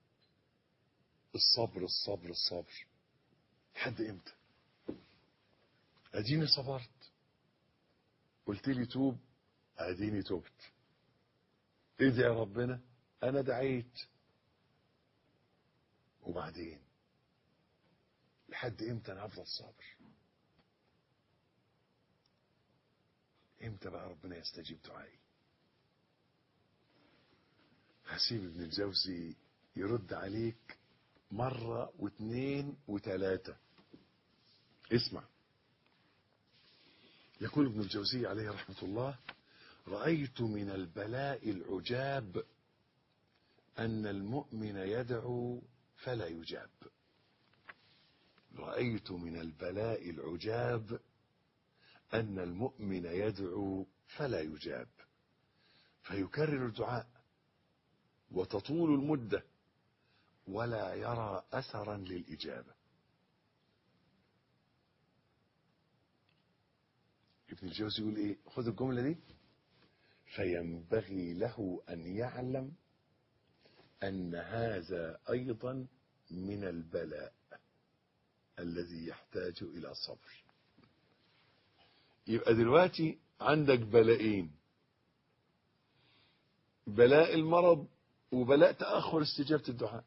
C: الصبر الصبر الصبر، لحد امتى؟ اديني صبرت، قلت لي توب، اديني توبت، ادعي ربنا، انا دعيت، وبعدين لحد امتى انا هفضل صابر؟ امتى بقى ربنا يستجيب دعائي؟ هسيب ابن الجوزي يرد عليك مرة واثنين وثلاثة. اسمع. يقول ابن الجوزي عليه رحمة الله: رأيت من البلاء العجاب أن المؤمن يدعو فلا يجاب. رأيت من البلاء العجاب أن المؤمن يدعو فلا يجاب، فيكرر الدعاء وتطول المدة ولا يرى أثرا للإجابة. ابن الجوزي يقول إيه؟ خذ الجملة دي: فينبغي له أن يعلم أن هذا أيضا من البلاء الذي يحتاج إلى صبر. يبقى دلوقتي عندك بلاءين: بلاء المرض وبلاء تأخر استجابة الدعاء.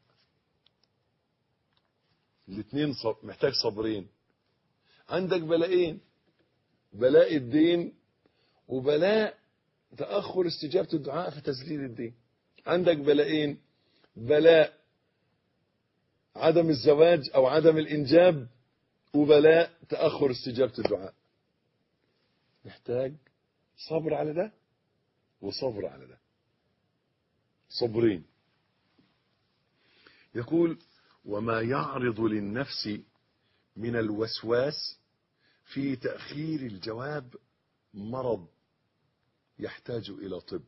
C: الاثنين محتاج صبرين. عندك بلاءين: بلاء الدين وبلاء تأخر استجابة الدعاء في تسديد الدين. عندك بلاءين: بلاء عدم الزواج أو عدم الإنجاب وبلاء تأخر استجابة الدعاء. محتاج صبر على ده وصبر على ده، صبرين. يقول: وما يعرض للنفس من الوسواس في تأخير الجواب مرض يحتاج إلى طب.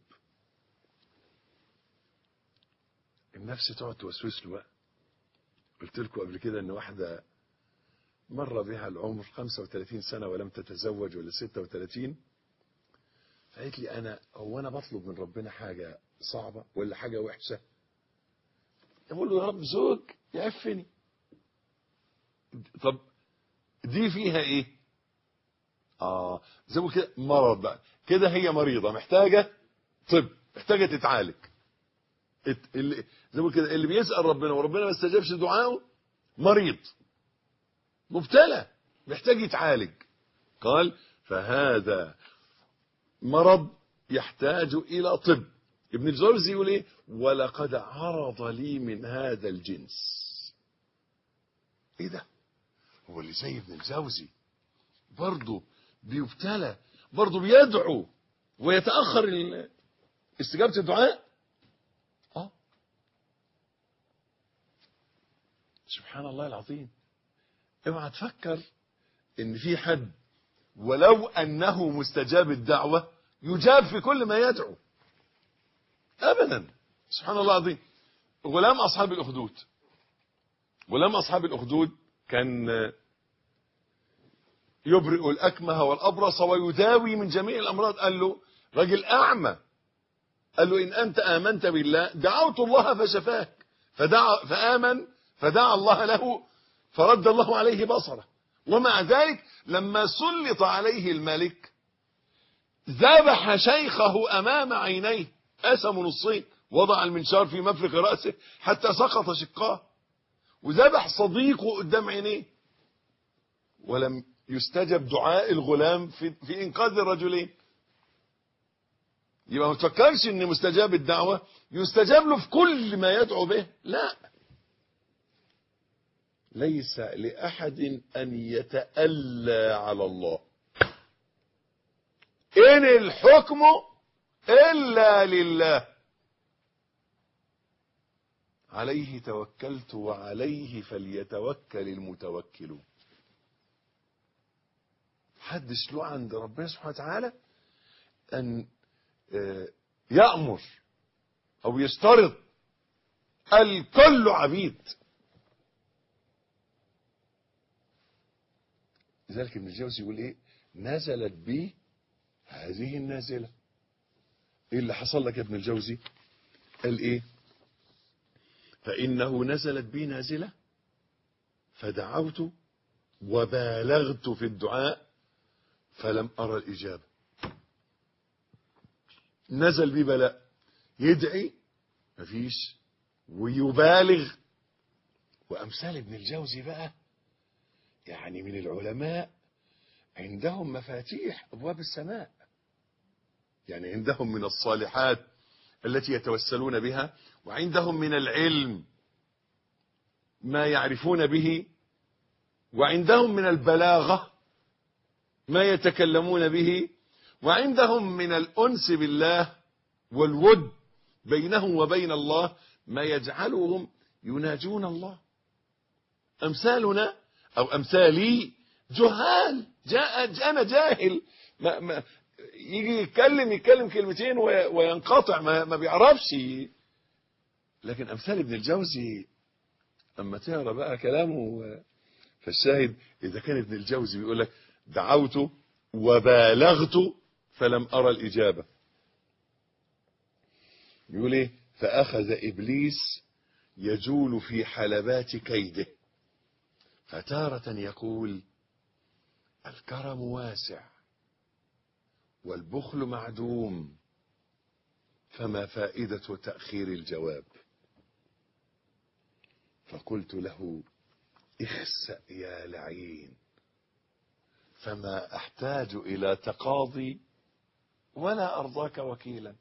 C: النفس تقعد توسوس له بقى. قلت لكم قبل كده ان واحدة مر بها العمر 35 سنة ولم تتزوج، ولا 36، فقالت لي هو انا بطلب من ربنا حاجة صعبة ولا حاجة وحشة؟ اقول له: يا رب زوج يعفني. طب دي فيها ايه؟ زي ما كده مرض بقى، كده هي مريضة محتاجة طب، محتاجة تتعالج. زي ما كده اللي بيسأل ربنا وربنا ما استجابش دعائه مريض مبتلى محتاج يتعالج. قال: فهذا مرض يحتاج إلى طب. ابن الجوزي يقول ايه؟ ولقد عرض لي من هذا الجنس. ايه ده؟ هو اللي زي ابن الجوزي برضه بيبتلى، برضه بيدعو ويتأخر استجابة الدعاء. سبحان الله العظيم. اوعى تفكر ان في حد ولو انه مستجاب الدعوة يجاب في كل ما يدعو، ابدا. سبحان الله العظيم. غلام اصحاب الاخدود كان يبرئ الاكمه والابرص ويداوي من جميع الامراض. قال له راجل اعمى، قال له: ان انت امنت بالله دعوت الله فشفاك. فآمن فدعا الله له فرد الله عليه بصره. ومع ذلك لما سلط عليه الملك ذبح شيخه أمام عينيه، قسم نصين، وضع المنشار في مفرق رأسه حتى سقط شقاه، وذبح صديقه قدام عينيه، ولم يستجب دعاء الغلام في إنقاذ الرجلين. يبقى ما تفكرش ان مستجاب الدعوة يستجاب له في كل ما يدعو به، لا. ليس لأحد أن يتألى على الله، إن الحكم إلا لله، عليه توكلت وعليه فليتوكل المتوكلون. حدش له عند ربنا سبحانه وتعالى أن يأمر أو يشترط، الكل عبيد. لذلك ابن الجوزي يقول ايه؟ نزلت بي هذه النازلة. ايه اللي حصل لك يا ابن الجوزي؟ قال ايه؟ فإنه نزلت بي نازلة فدعوت وبالغت في الدعاء فلم أرى الإجابة. نزل بي بلاء، يدعي مفيش، ويبالغ. وأمثال ابن الجوزي بقى يعني من العلماء عندهم مفاتيح أبواب السماء، يعني عندهم من الصالحات التي يتوسلون بها، وعندهم من العلم ما يعرفون به، وعندهم من البلاغة ما يتكلمون به، وعندهم من الأنس بالله والود بينهم وبين الله ما يجعلهم يناجون الله. أمثالنا أو أمثالي جهال، أنا جاهل، ما يجي يتكلم كلمتين وينقطع، ما بيعرفش. لكن أمثال ابن الجوزي أما تقرأ بقى كلامه، فالشاهد إذا كان ابن الجوزي بيقول لك دعوت وبالغت فلم أرى الإجابة، يقول إيه؟ فأخذ إبليس يجول في حلبات كيده، فتارة يقول الكرم واسع والبخل معدوم، فما فائدة تأخير الجواب؟ فقلت له اخسأ يا لعين، فما أحتاج إلى تقاضي ولا أرضاك وكيلا.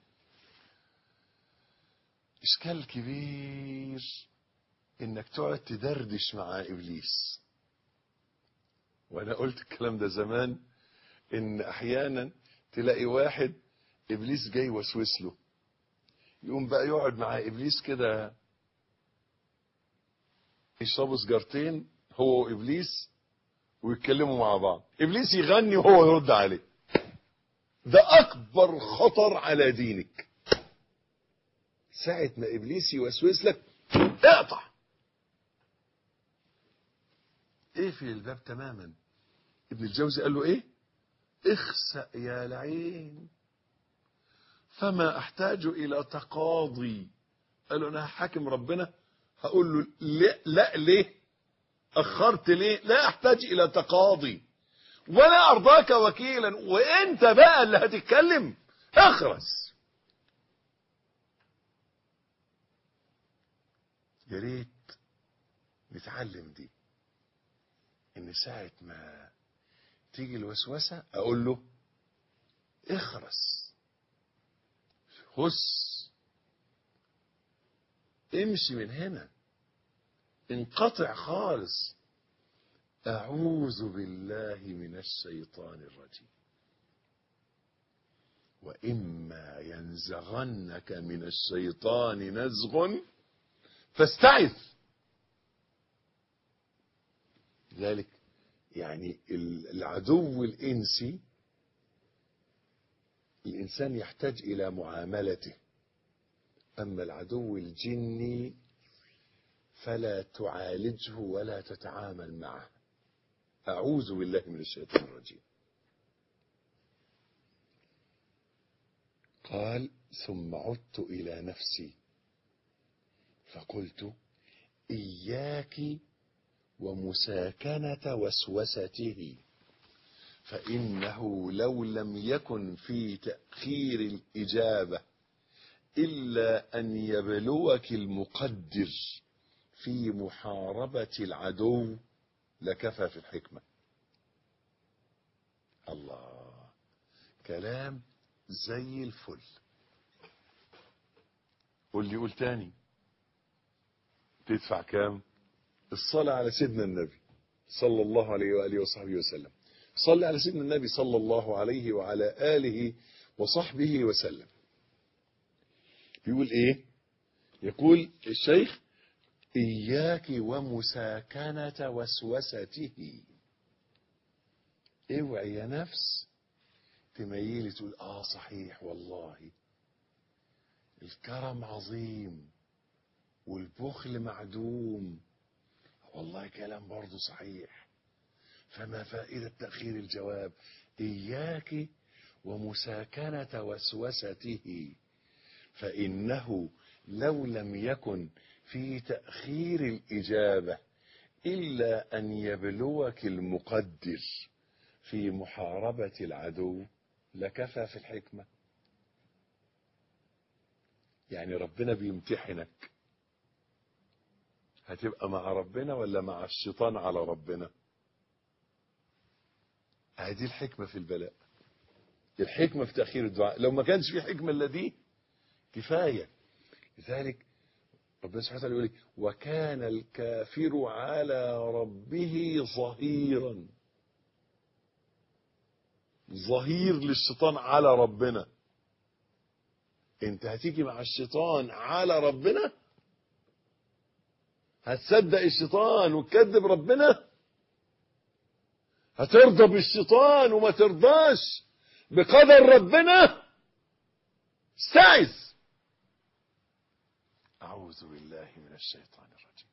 C: إشكال كبير إنك تقعد تدردش مع إبليس. وأنا قلت الكلام ده زمان، إن أحيانا تلاقي واحد إبليس جاي وسوس له، يقوم بقى يقعد مع إبليس كده يشربوا سجارتين هو وإبليس ويتكلموا مع بعض، إبليس يغني وهو يرد عليه. ده أكبر خطر على دينك. ساعة ما إبليس يوسوس لك اقطع، اقفل الباب تماما. ابن الجوزي قال له ايه؟ اخسأ يا لعين، فما احتاج الى تقاضي. قال له انا هحاكم ربنا، هقول له لا ليه اخرت ليه؟ لا احتاج الى تقاضي ولا ارضاك وكيلا، وانت بقى اللي هتتكلم اخرس. يا ريت نتعلم دي، ان ساعة ما تيجي الوسوسة اقول له اخرس، هس، امشي من هنا، انقطع خالص. اعوذ بالله من الشيطان الرجيم، واما ينزغنك من الشيطان نزغ فاستعذ. ذلك يعني العدو الإنسي الإنسان يحتاج إلى معاملته، أما العدو الجني فلا تعالجه ولا تتعامل معه. أعوذ بالله من الشيطان الرجيم. قال ثم عدت إلى نفسي فقلت إياك ومساكنة وسوسته، فإنه لو لم يكن في تأخير الإجابة إلا أن يبلوك المقدر في محاربة العدو لكفى في الحكمة. الله، كلام زي الفل. قول تاني، تدفع كام؟ الصلاة على سيدنا النبي صلى الله عليه وآله وصحبه وسلم. صلى على سيدنا النبي صلى الله عليه وعلى آله وصحبه وسلم. بيقول ايه؟ يقول الشيخ إياك ومساكنة وسوسته. اوعي يا نفس تميلي تقول صحيح والله الكرم عظيم والبخل معدوم، والله كلام برضو صحيح، فما فائدة تأخير الجواب؟ إياك ومساكنة وسوسته، فإنه لو لم يكن في تأخير الإجابة إلا أن يبلوك المقدر في محاربة العدو لكفى في الحكمة. يعني ربنا بيمتحنك، هتبقى مع ربنا ولا مع الشيطان على ربنا؟ هذه الحكمة في البلاء، الحكمة في تأخير الدعاء. لو ما كانش في حكمة الا دي كفاية. لذلك ربنا سبحانه وتعالى يقول وكان الكافر على ربه ظهيرا. ظهير للشيطان على ربنا. انت هتيجي مع الشيطان على ربنا؟ هتصدق الشيطان وتكذب ربنا؟ هترضى بالشيطان وما ترضاش بقدر ربنا؟ استعذ. أعوذ بالله من الشيطان الرجيم.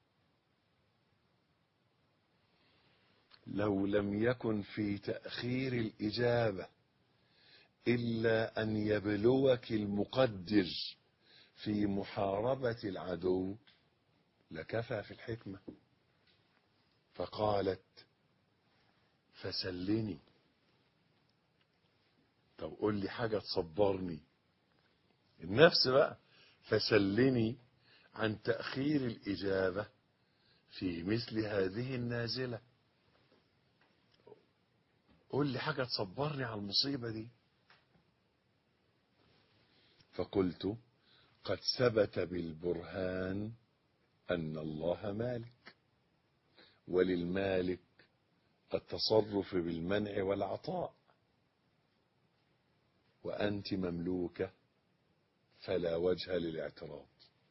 C: لو لم يكن في تأخير الإجابة إلا أن يبلوك المقدر في محاربة العدو لكفى في الحكمة. فقالت فسلني. طب قول لي حاجة تصبرني. النفس بقى فسلني عن تأخير الإجابة في مثل هذه النازلة. قول لي حاجة تصبرني على المصيبة دي. فقلت قد ثبت بالبرهان أن الله مالك، وللمالك التصرف بالمنع والعطاء، وأنت مملوكة فلا وجه للاعتراض.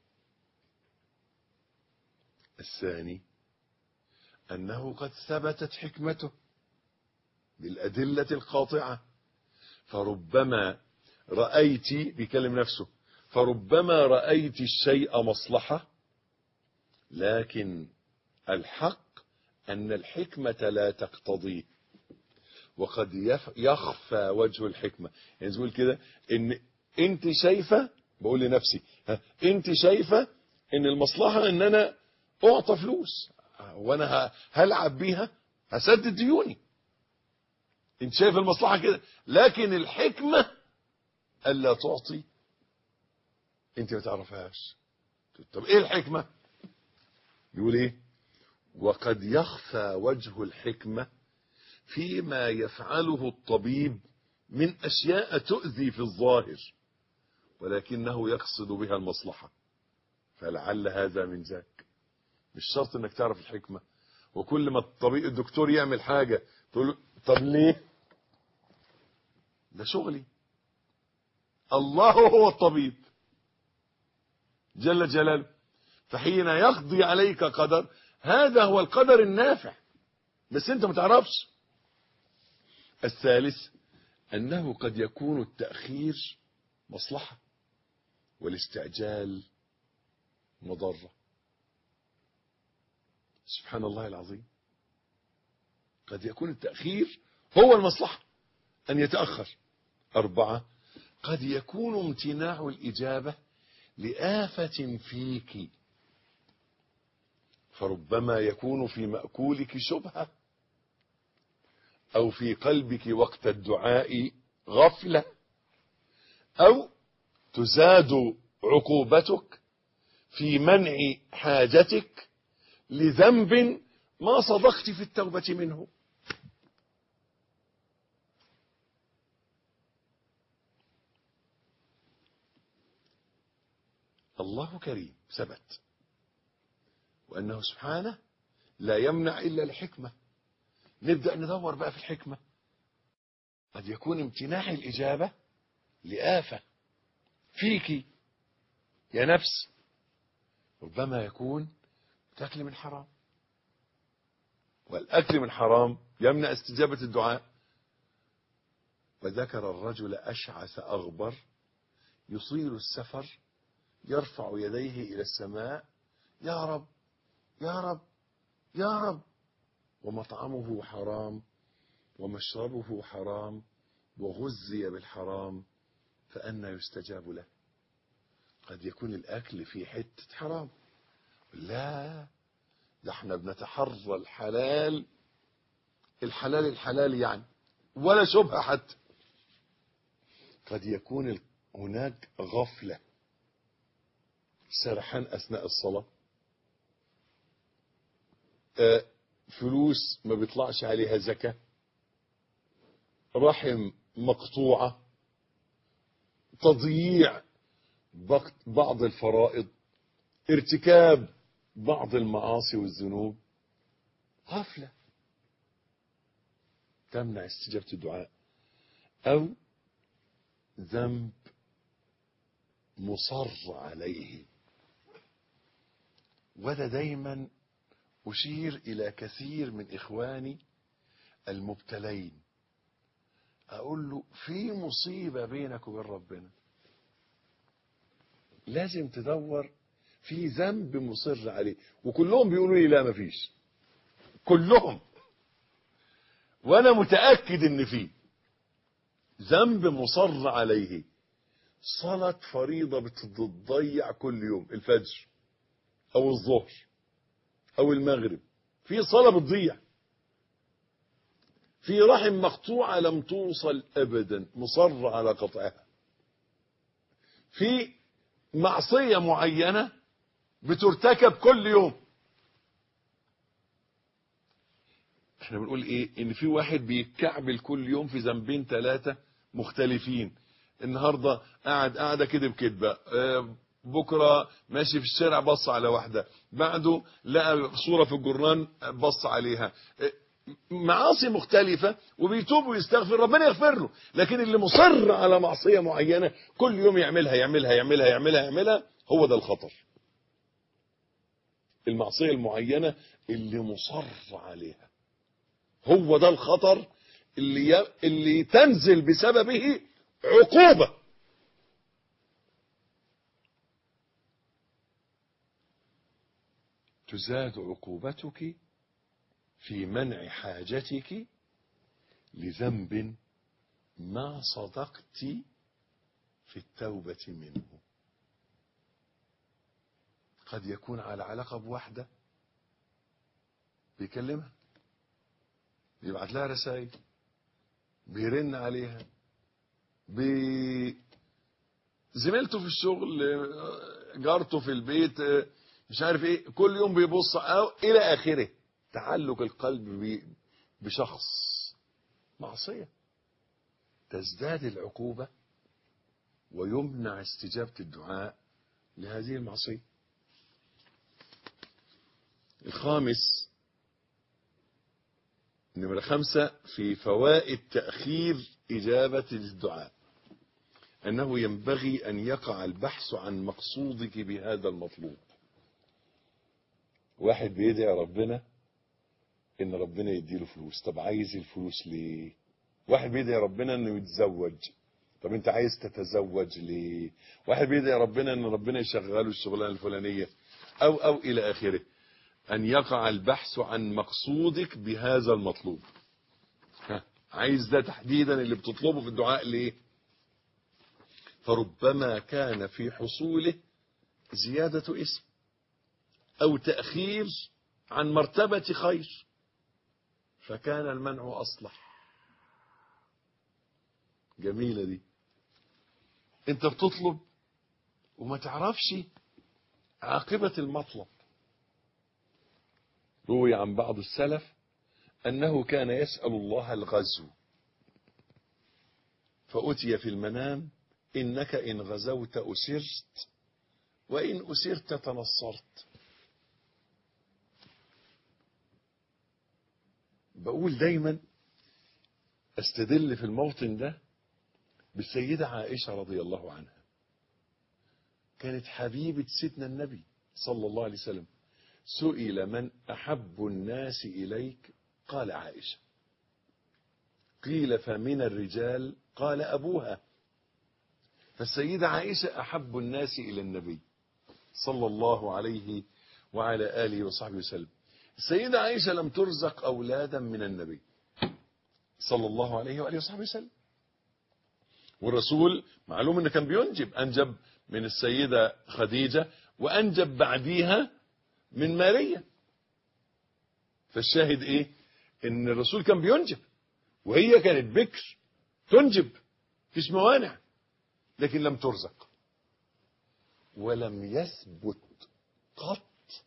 C: الثاني أنه قد ثبتت حكمته بالأدلة القاطعة، فربما رأيت، بيكلم نفسه، فربما رأيت الشيء مصلحة، لكن الحق أن الحكمة لا تقتضيه، وقد يخفى وجه الحكمة. يعني تقول كده إن أنت شايفة، بقول لنفسي أنت شايفة إن المصلحة إن أنا أعطى فلوس وأنا هلعب بيها هسدد ديوني. أنت شايف المصلحة كده، لكن الحكمة ألا تعطي أنت ما تعرفهاش. طب إيه الحكمة؟ يقول إيه؟ وقد يخفى وجه الحكمة فيما يفعله الطبيب من أشياء تؤذي في الظاهر، ولكنه يقصد بها المصلحة، فلعل هذا من ذاك. مش شرط انك تعرف الحكمة، وكل ما الدكتور يعمل حاجة تقول له طب ليه؟ ده شغلي. الله هو الطبيب جل جلاله، فحين يقضي عليك قدر، هذا هو القدر النافع، بس انت ما تعرفش. الثالث أنه قد يكون التأخير مصلحة والاستعجال مضرة. سبحان الله العظيم. قد يكون التأخير هو المصلحة، أن يتأخر. 4 قد يكون امتناع الإجابة لآفة فيك، فربما يكون في مأكولك شبهة، أو في قلبك وقت الدعاء غفلة، أو تزاد عقوبتك في منع حاجتك لذنب ما صدقت في التوبة منه. الله كريم ثبت، وأنه سبحانه لا يمنع إلا الحكمة. نبدأ ندور بقى في الحكمة. قد يكون امتناع الإجابة لآفة فيك يا نفس، ربما يكون تأكل من حرام، والأكل من حرام يمنع استجابة الدعاء. وذكر الرجل أشعث أغبر يصير السفر يرفع يديه إلى السماء يا رب يا رب يا رب، ومطعمه حرام ومشربه حرام وغذي بالحرام، فأنى يستجاب له. قد يكون الأكل في حتة حرام، لا ده احنا بنتحرى الحلال الحلال يعني، ولا شبهة حتى. قد يكون هناك غفلة، سرحان أثناء الصلاة، فلوس ما بيطلعش عليها زكاة، رحم مقطوعة، تضييع بعض الفرائض، ارتكاب بعض المعاصي والذنوب، غفلة تمنع استجابة الدعاء، أو ذنب مصر عليه. وده دايما أشير إلى كثير من إخواني المبتلين، أقول له في مصيبة بينك وبين ربنا، لازم تدور في ذنب مصر عليه. وكلهم بيقولوا لي لا مفيش، كلهم، وأنا متأكد إن فيه ذنب مصر عليه. صلاة فريضة بتضيع كل يوم، الفجر أو الظهر أو المغرب، في صلاة بتضيع. في رحم مقطوعة لم توصل أبدا، مصر على قطعها. في معصية معينة بترتكب كل يوم. احنا بنقول ايه؟ ان في واحد بيتكعبل كل يوم في ذنبين 3 مختلفين. النهارده قاعده كده بكدبه، بكره ماشي في الشارع بص على واحده، بعده لقى صوره في الجرنان بص عليها. معاصي مختلفه، وبيتوب ويستغفر، ربنا يغفر له. لكن اللي مصر على معصيه معينه كل يوم يعملها يعملها يعملها يعملها يعملها، هو ده الخطر. المعصيه المعينه اللي مصر عليها، هو ده الخطر اللي تنزل بسببه عقوبة. تزاد عقوبتك في منع حاجتك لذنب ما صدقت في التوبة منه. قد يكون على علاقة بواحدة، بيكلمها، بيبعت لها رسائل، بيرن عليها، زميلته في الشغل، جارته في البيت، مش عارف ايه، كل يوم بيبص أو الى اخره. تعلق القلب بشخص، معصية، تزداد العقوبة ويمنع استجابة الدعاء لهذه المعصية. الخامس، نمرة 5 في فوائد تأخير إجابة الدعاء، أنه ينبغي أن يقع البحث عن مقصودك بهذا المطلوب. واحد بيدعي ربنا إن ربنا يديله فلوس، طب عايز الفلوس ليه؟ واحد بيدعي ربنا إنه يتزوج، طب أنت عايز تتزوج ليه؟ واحد بيدعي ربنا إن ربنا يشغله الشغلانة الفلانية، أو إلى آخره. أن يقع البحث عن مقصودك بهذا المطلوب. عايز ده تحديدا اللي بتطلبه في الدعاء ليه؟ فربما كان في حصوله زيادة اسم أو تأخير عن مرتبة خير، فكان المنع أصلح. جميلة دي. انت بتطلب وما تعرفش عاقبة المطلب. روي عن بعض السلف أنه كان يسأل الله الغزو، فأتي في المنام: إنك إن غزوت أسرت، وإن أسرت تنصرت. بقول دايما استدل في الموطن ده بالسيدة عائشة رضي الله عنها، كانت حبيبة سيدنا النبي صلى الله عليه وسلم. سئل: من أحب الناس إليك؟ قال: عائشة. قيل: فمن الرجال؟ قال: أبوها. فالسيدة عائشة أحب الناس إلى النبي صلى الله عليه وعلى آله وصحبه وسلم. السيدة عائشة لم ترزق أولادا من النبي صلى الله عليه وآله وصحبه وسلم، والرسول معلوم أنه كان بينجب، أنجب من السيدة خديجة، وأنجب بعديها من ماريا. فالشاهد إيه؟ إن الرسول كان بينجب، وهي كانت بكر تنجب، فيش موانع، لكن لم ترزق. ولم يثبت قط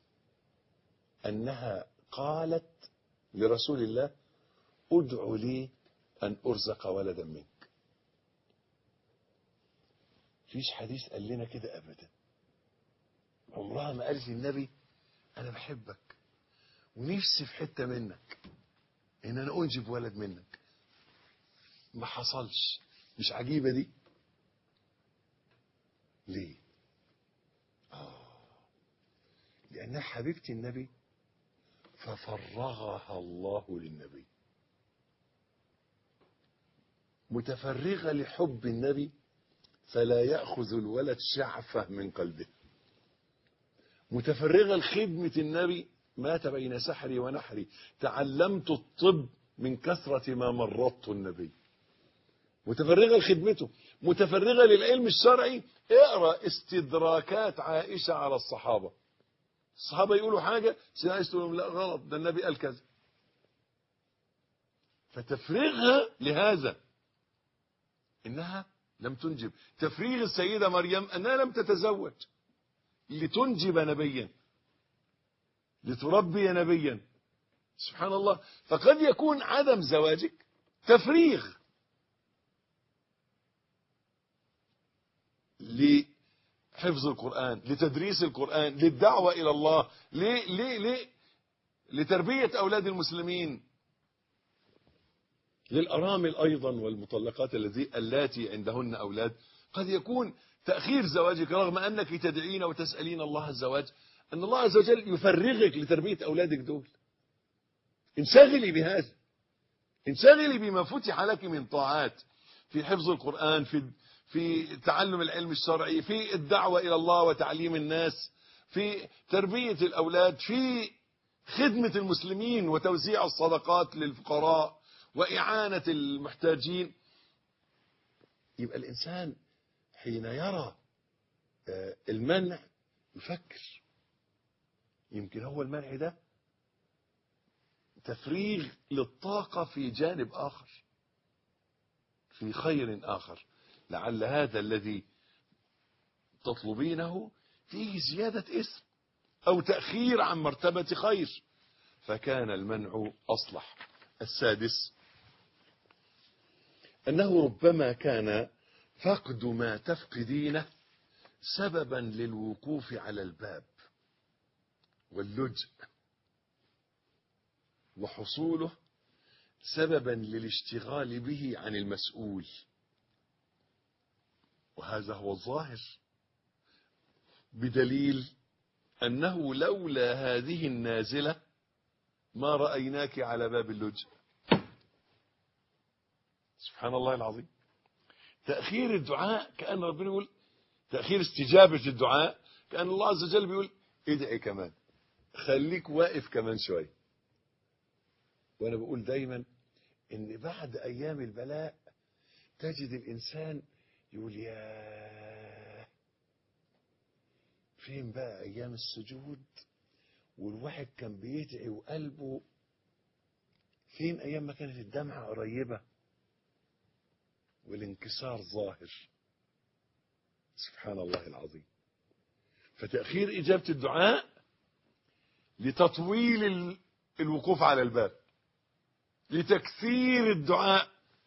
C: أنها قالت لرسول الله: ادع لي أن أرزق ولدا منك. فيش حديث قال لنا كده ابدا. عمرها ما قالت للنبي انا بحبك ونفسي في حته منك ان انا انجب ولد منك. ما حصلش. مش عجيبه دي؟ ليه؟ لانها حبيبه النبي ففرغها الله للنبي. متفرغه لحب النبي فلا ياخذ الولد شعفه من قلبه. متفرغه لخدمه النبي. مات بين سحري ونحري تعلمت الطب من كثرة ما مرضت النبي. متفرغة لخدمته. متفرغة للعلم الشرعي. اقرأ استدراكات عائشة على الصحابة. الصحابة يقولوا حاجة سيدنا عائشة تقول لهم لا غلط ده النبي قال كذا. فتفرغها لهذا انها لم تنجب. تفريغ السيدة مريم انها لم تتزوج لتنجب نبيا لتربي نبيا. سبحان الله. فقد يكون عدم زواجك تفريغ لحفظ القرآن، لتدريس القرآن، للدعوة إلى الله، لتربية أولاد المسلمين، للأرامل أيضا والمطلقات اللاتي عندهن أولاد. قد يكون تأخير زواجك رغم أنك تدعين وتسألين الله الزواج أن الله عز وجل يفرغك لتربية أولادك دول. انشغلي بهذا. انشغلي بما فتح لك من طاعات في حفظ القرآن، في تعلم العلم الشرعي، في الدعوة إلى الله وتعليم الناس، في تربية الأولاد، في خدمة المسلمين وتوزيع الصدقات للفقراء وإعانة المحتاجين. يبقى الإنسان حين يرى المنع يفكر يمكن هو المنع ده تفريغ للطاقة في جانب آخر، في خير آخر. لعل هذا الذي تطلبينه فيه زيادة اسم أو تأخير عن مرتبة خير، فكان المنع أصلح. السادس أنه ربما كان فقد ما تفقدينه سببا للوقوف على الباب واللجأ، وحصوله سببا للاشتغال به عن المسؤول. وهذا هو الظاهر، بدليل أنه لولا هذه النازلة ما رأيناك على باب اللجأ. سبحان الله العظيم. تأخير الدعاء كأن ربنا يقول، تأخير استجابة الدعاء كأن الله عز وجل بيقول ادعي كمان، خليك واقف كمان شوية. وأنا بقول دايما إن بعد أيام البلاء تجد الإنسان يقول يا فين بقى أيام السجود والواحد كان بيدعي وقلبه فين أيام ما كانت الدمعة قريبة والانكسار ظاهر. سبحان الله العظيم. فتأخير إجابة الدعاء لتطويل الوقوف على الباب، لتكثير الدعاء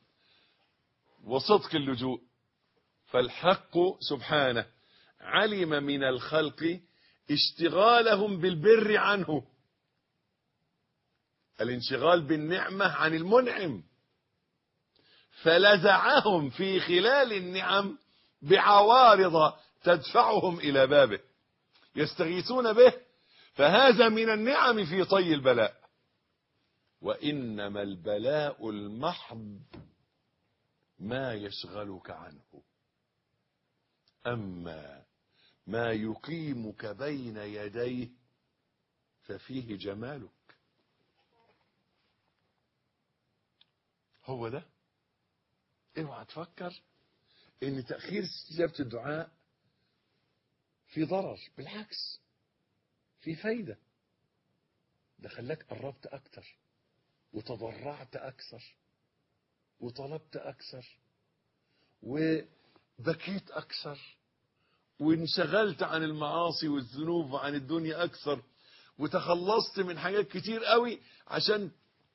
C: وصدق اللجوء. فالحق سبحانه علم من الخلق اشتغالهم بالبر عنه، الانشغال بالنعمة عن المنعم، فلزعهم في خلال النعم بعوارض تدفعهم إلى بابه يستغيثون به، فهذا من النعم في طي البلاء. وإنما البلاء المحض ما يشغلك عنه، أما ما يقيمك بين يديه ففيه جمالك. هو ده. اوعى تفكر ان تأخير استجابة الدعاء في ضرر، بالعكس في فايدة. ده خلاك قربت أكتر وتضرعت أكثر وطلبت أكثر وبكيت أكثر وانشغلت عن المعاصي والذنوب وعن الدنيا أكثر، وتخلصت من حاجات كتير قوي عشان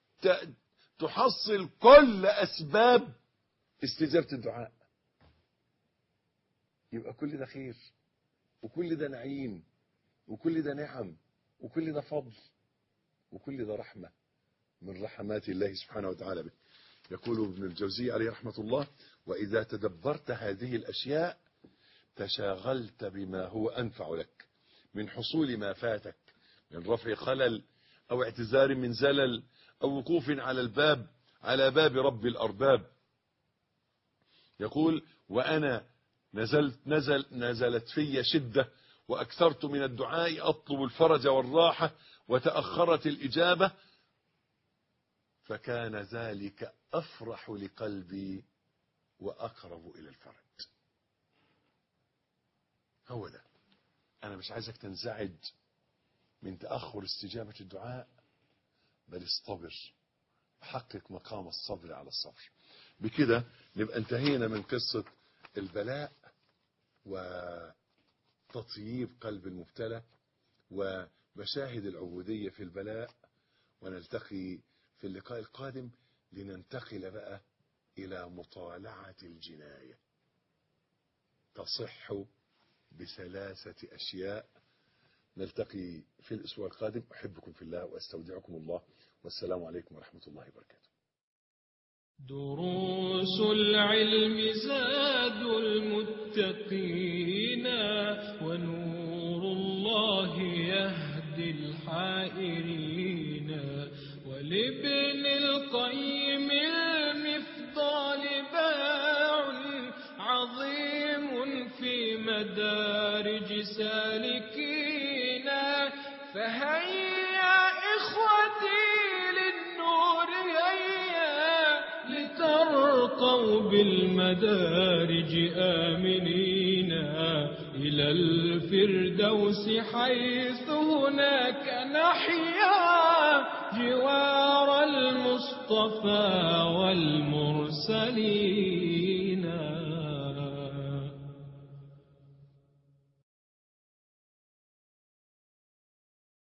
C: تحصل كل أسباب استجابة الدعاء. يبقى كل ده خير، وكل ده نعيم، وكل ده نعم، وكل ده فضل، وكل ده رحمة من رحمات الله سبحانه وتعالى بك. يقول ابن الجوزي عليه رحمة الله: وإذا تدبرت هذه الأشياء تشاغلت بما هو أنفع لك من حصول ما فاتك من رفع خلل أو اعتذار من زلل أو وقوف على باب رب الأرباب. يقول: وأنا نزلت في شدة وأكثرت من الدعاء أطلب الفرج والراحة وتأخرت الإجابة، فكان ذلك أفرح لقلبي وأقرب إلى الفرج. هو ده. أنا مش عايزك تنزعج من تأخر استجابة الدعاء، بل اصطبر، حقق مقام الصبر على الصبر. بكده نبقى انتهينا من قصة البلاء وتطييب قلب المبتلى ومشاهد العبودية في البلاء. ونلتقي في اللقاء القادم لننتقل بقى إلى مطالعة الجناية تصح بثلاثة أشياء. نلتقي في الأسبوع القادم. أحبكم في الله وأستودعكم الله، والسلام عليكم ورحمة الله وبركاته.
B: دروس العلم زاد المتقين، ونور الله يهدي الحائرين، ولابن القيم المفضال باع عظيم في مدارج سالكين. فهيا إخوتي للنور هيا لترقوا بالمدارج آمنين إلى الفردوس، حيث هناك نحيا جوار المصطفى والمرسلين.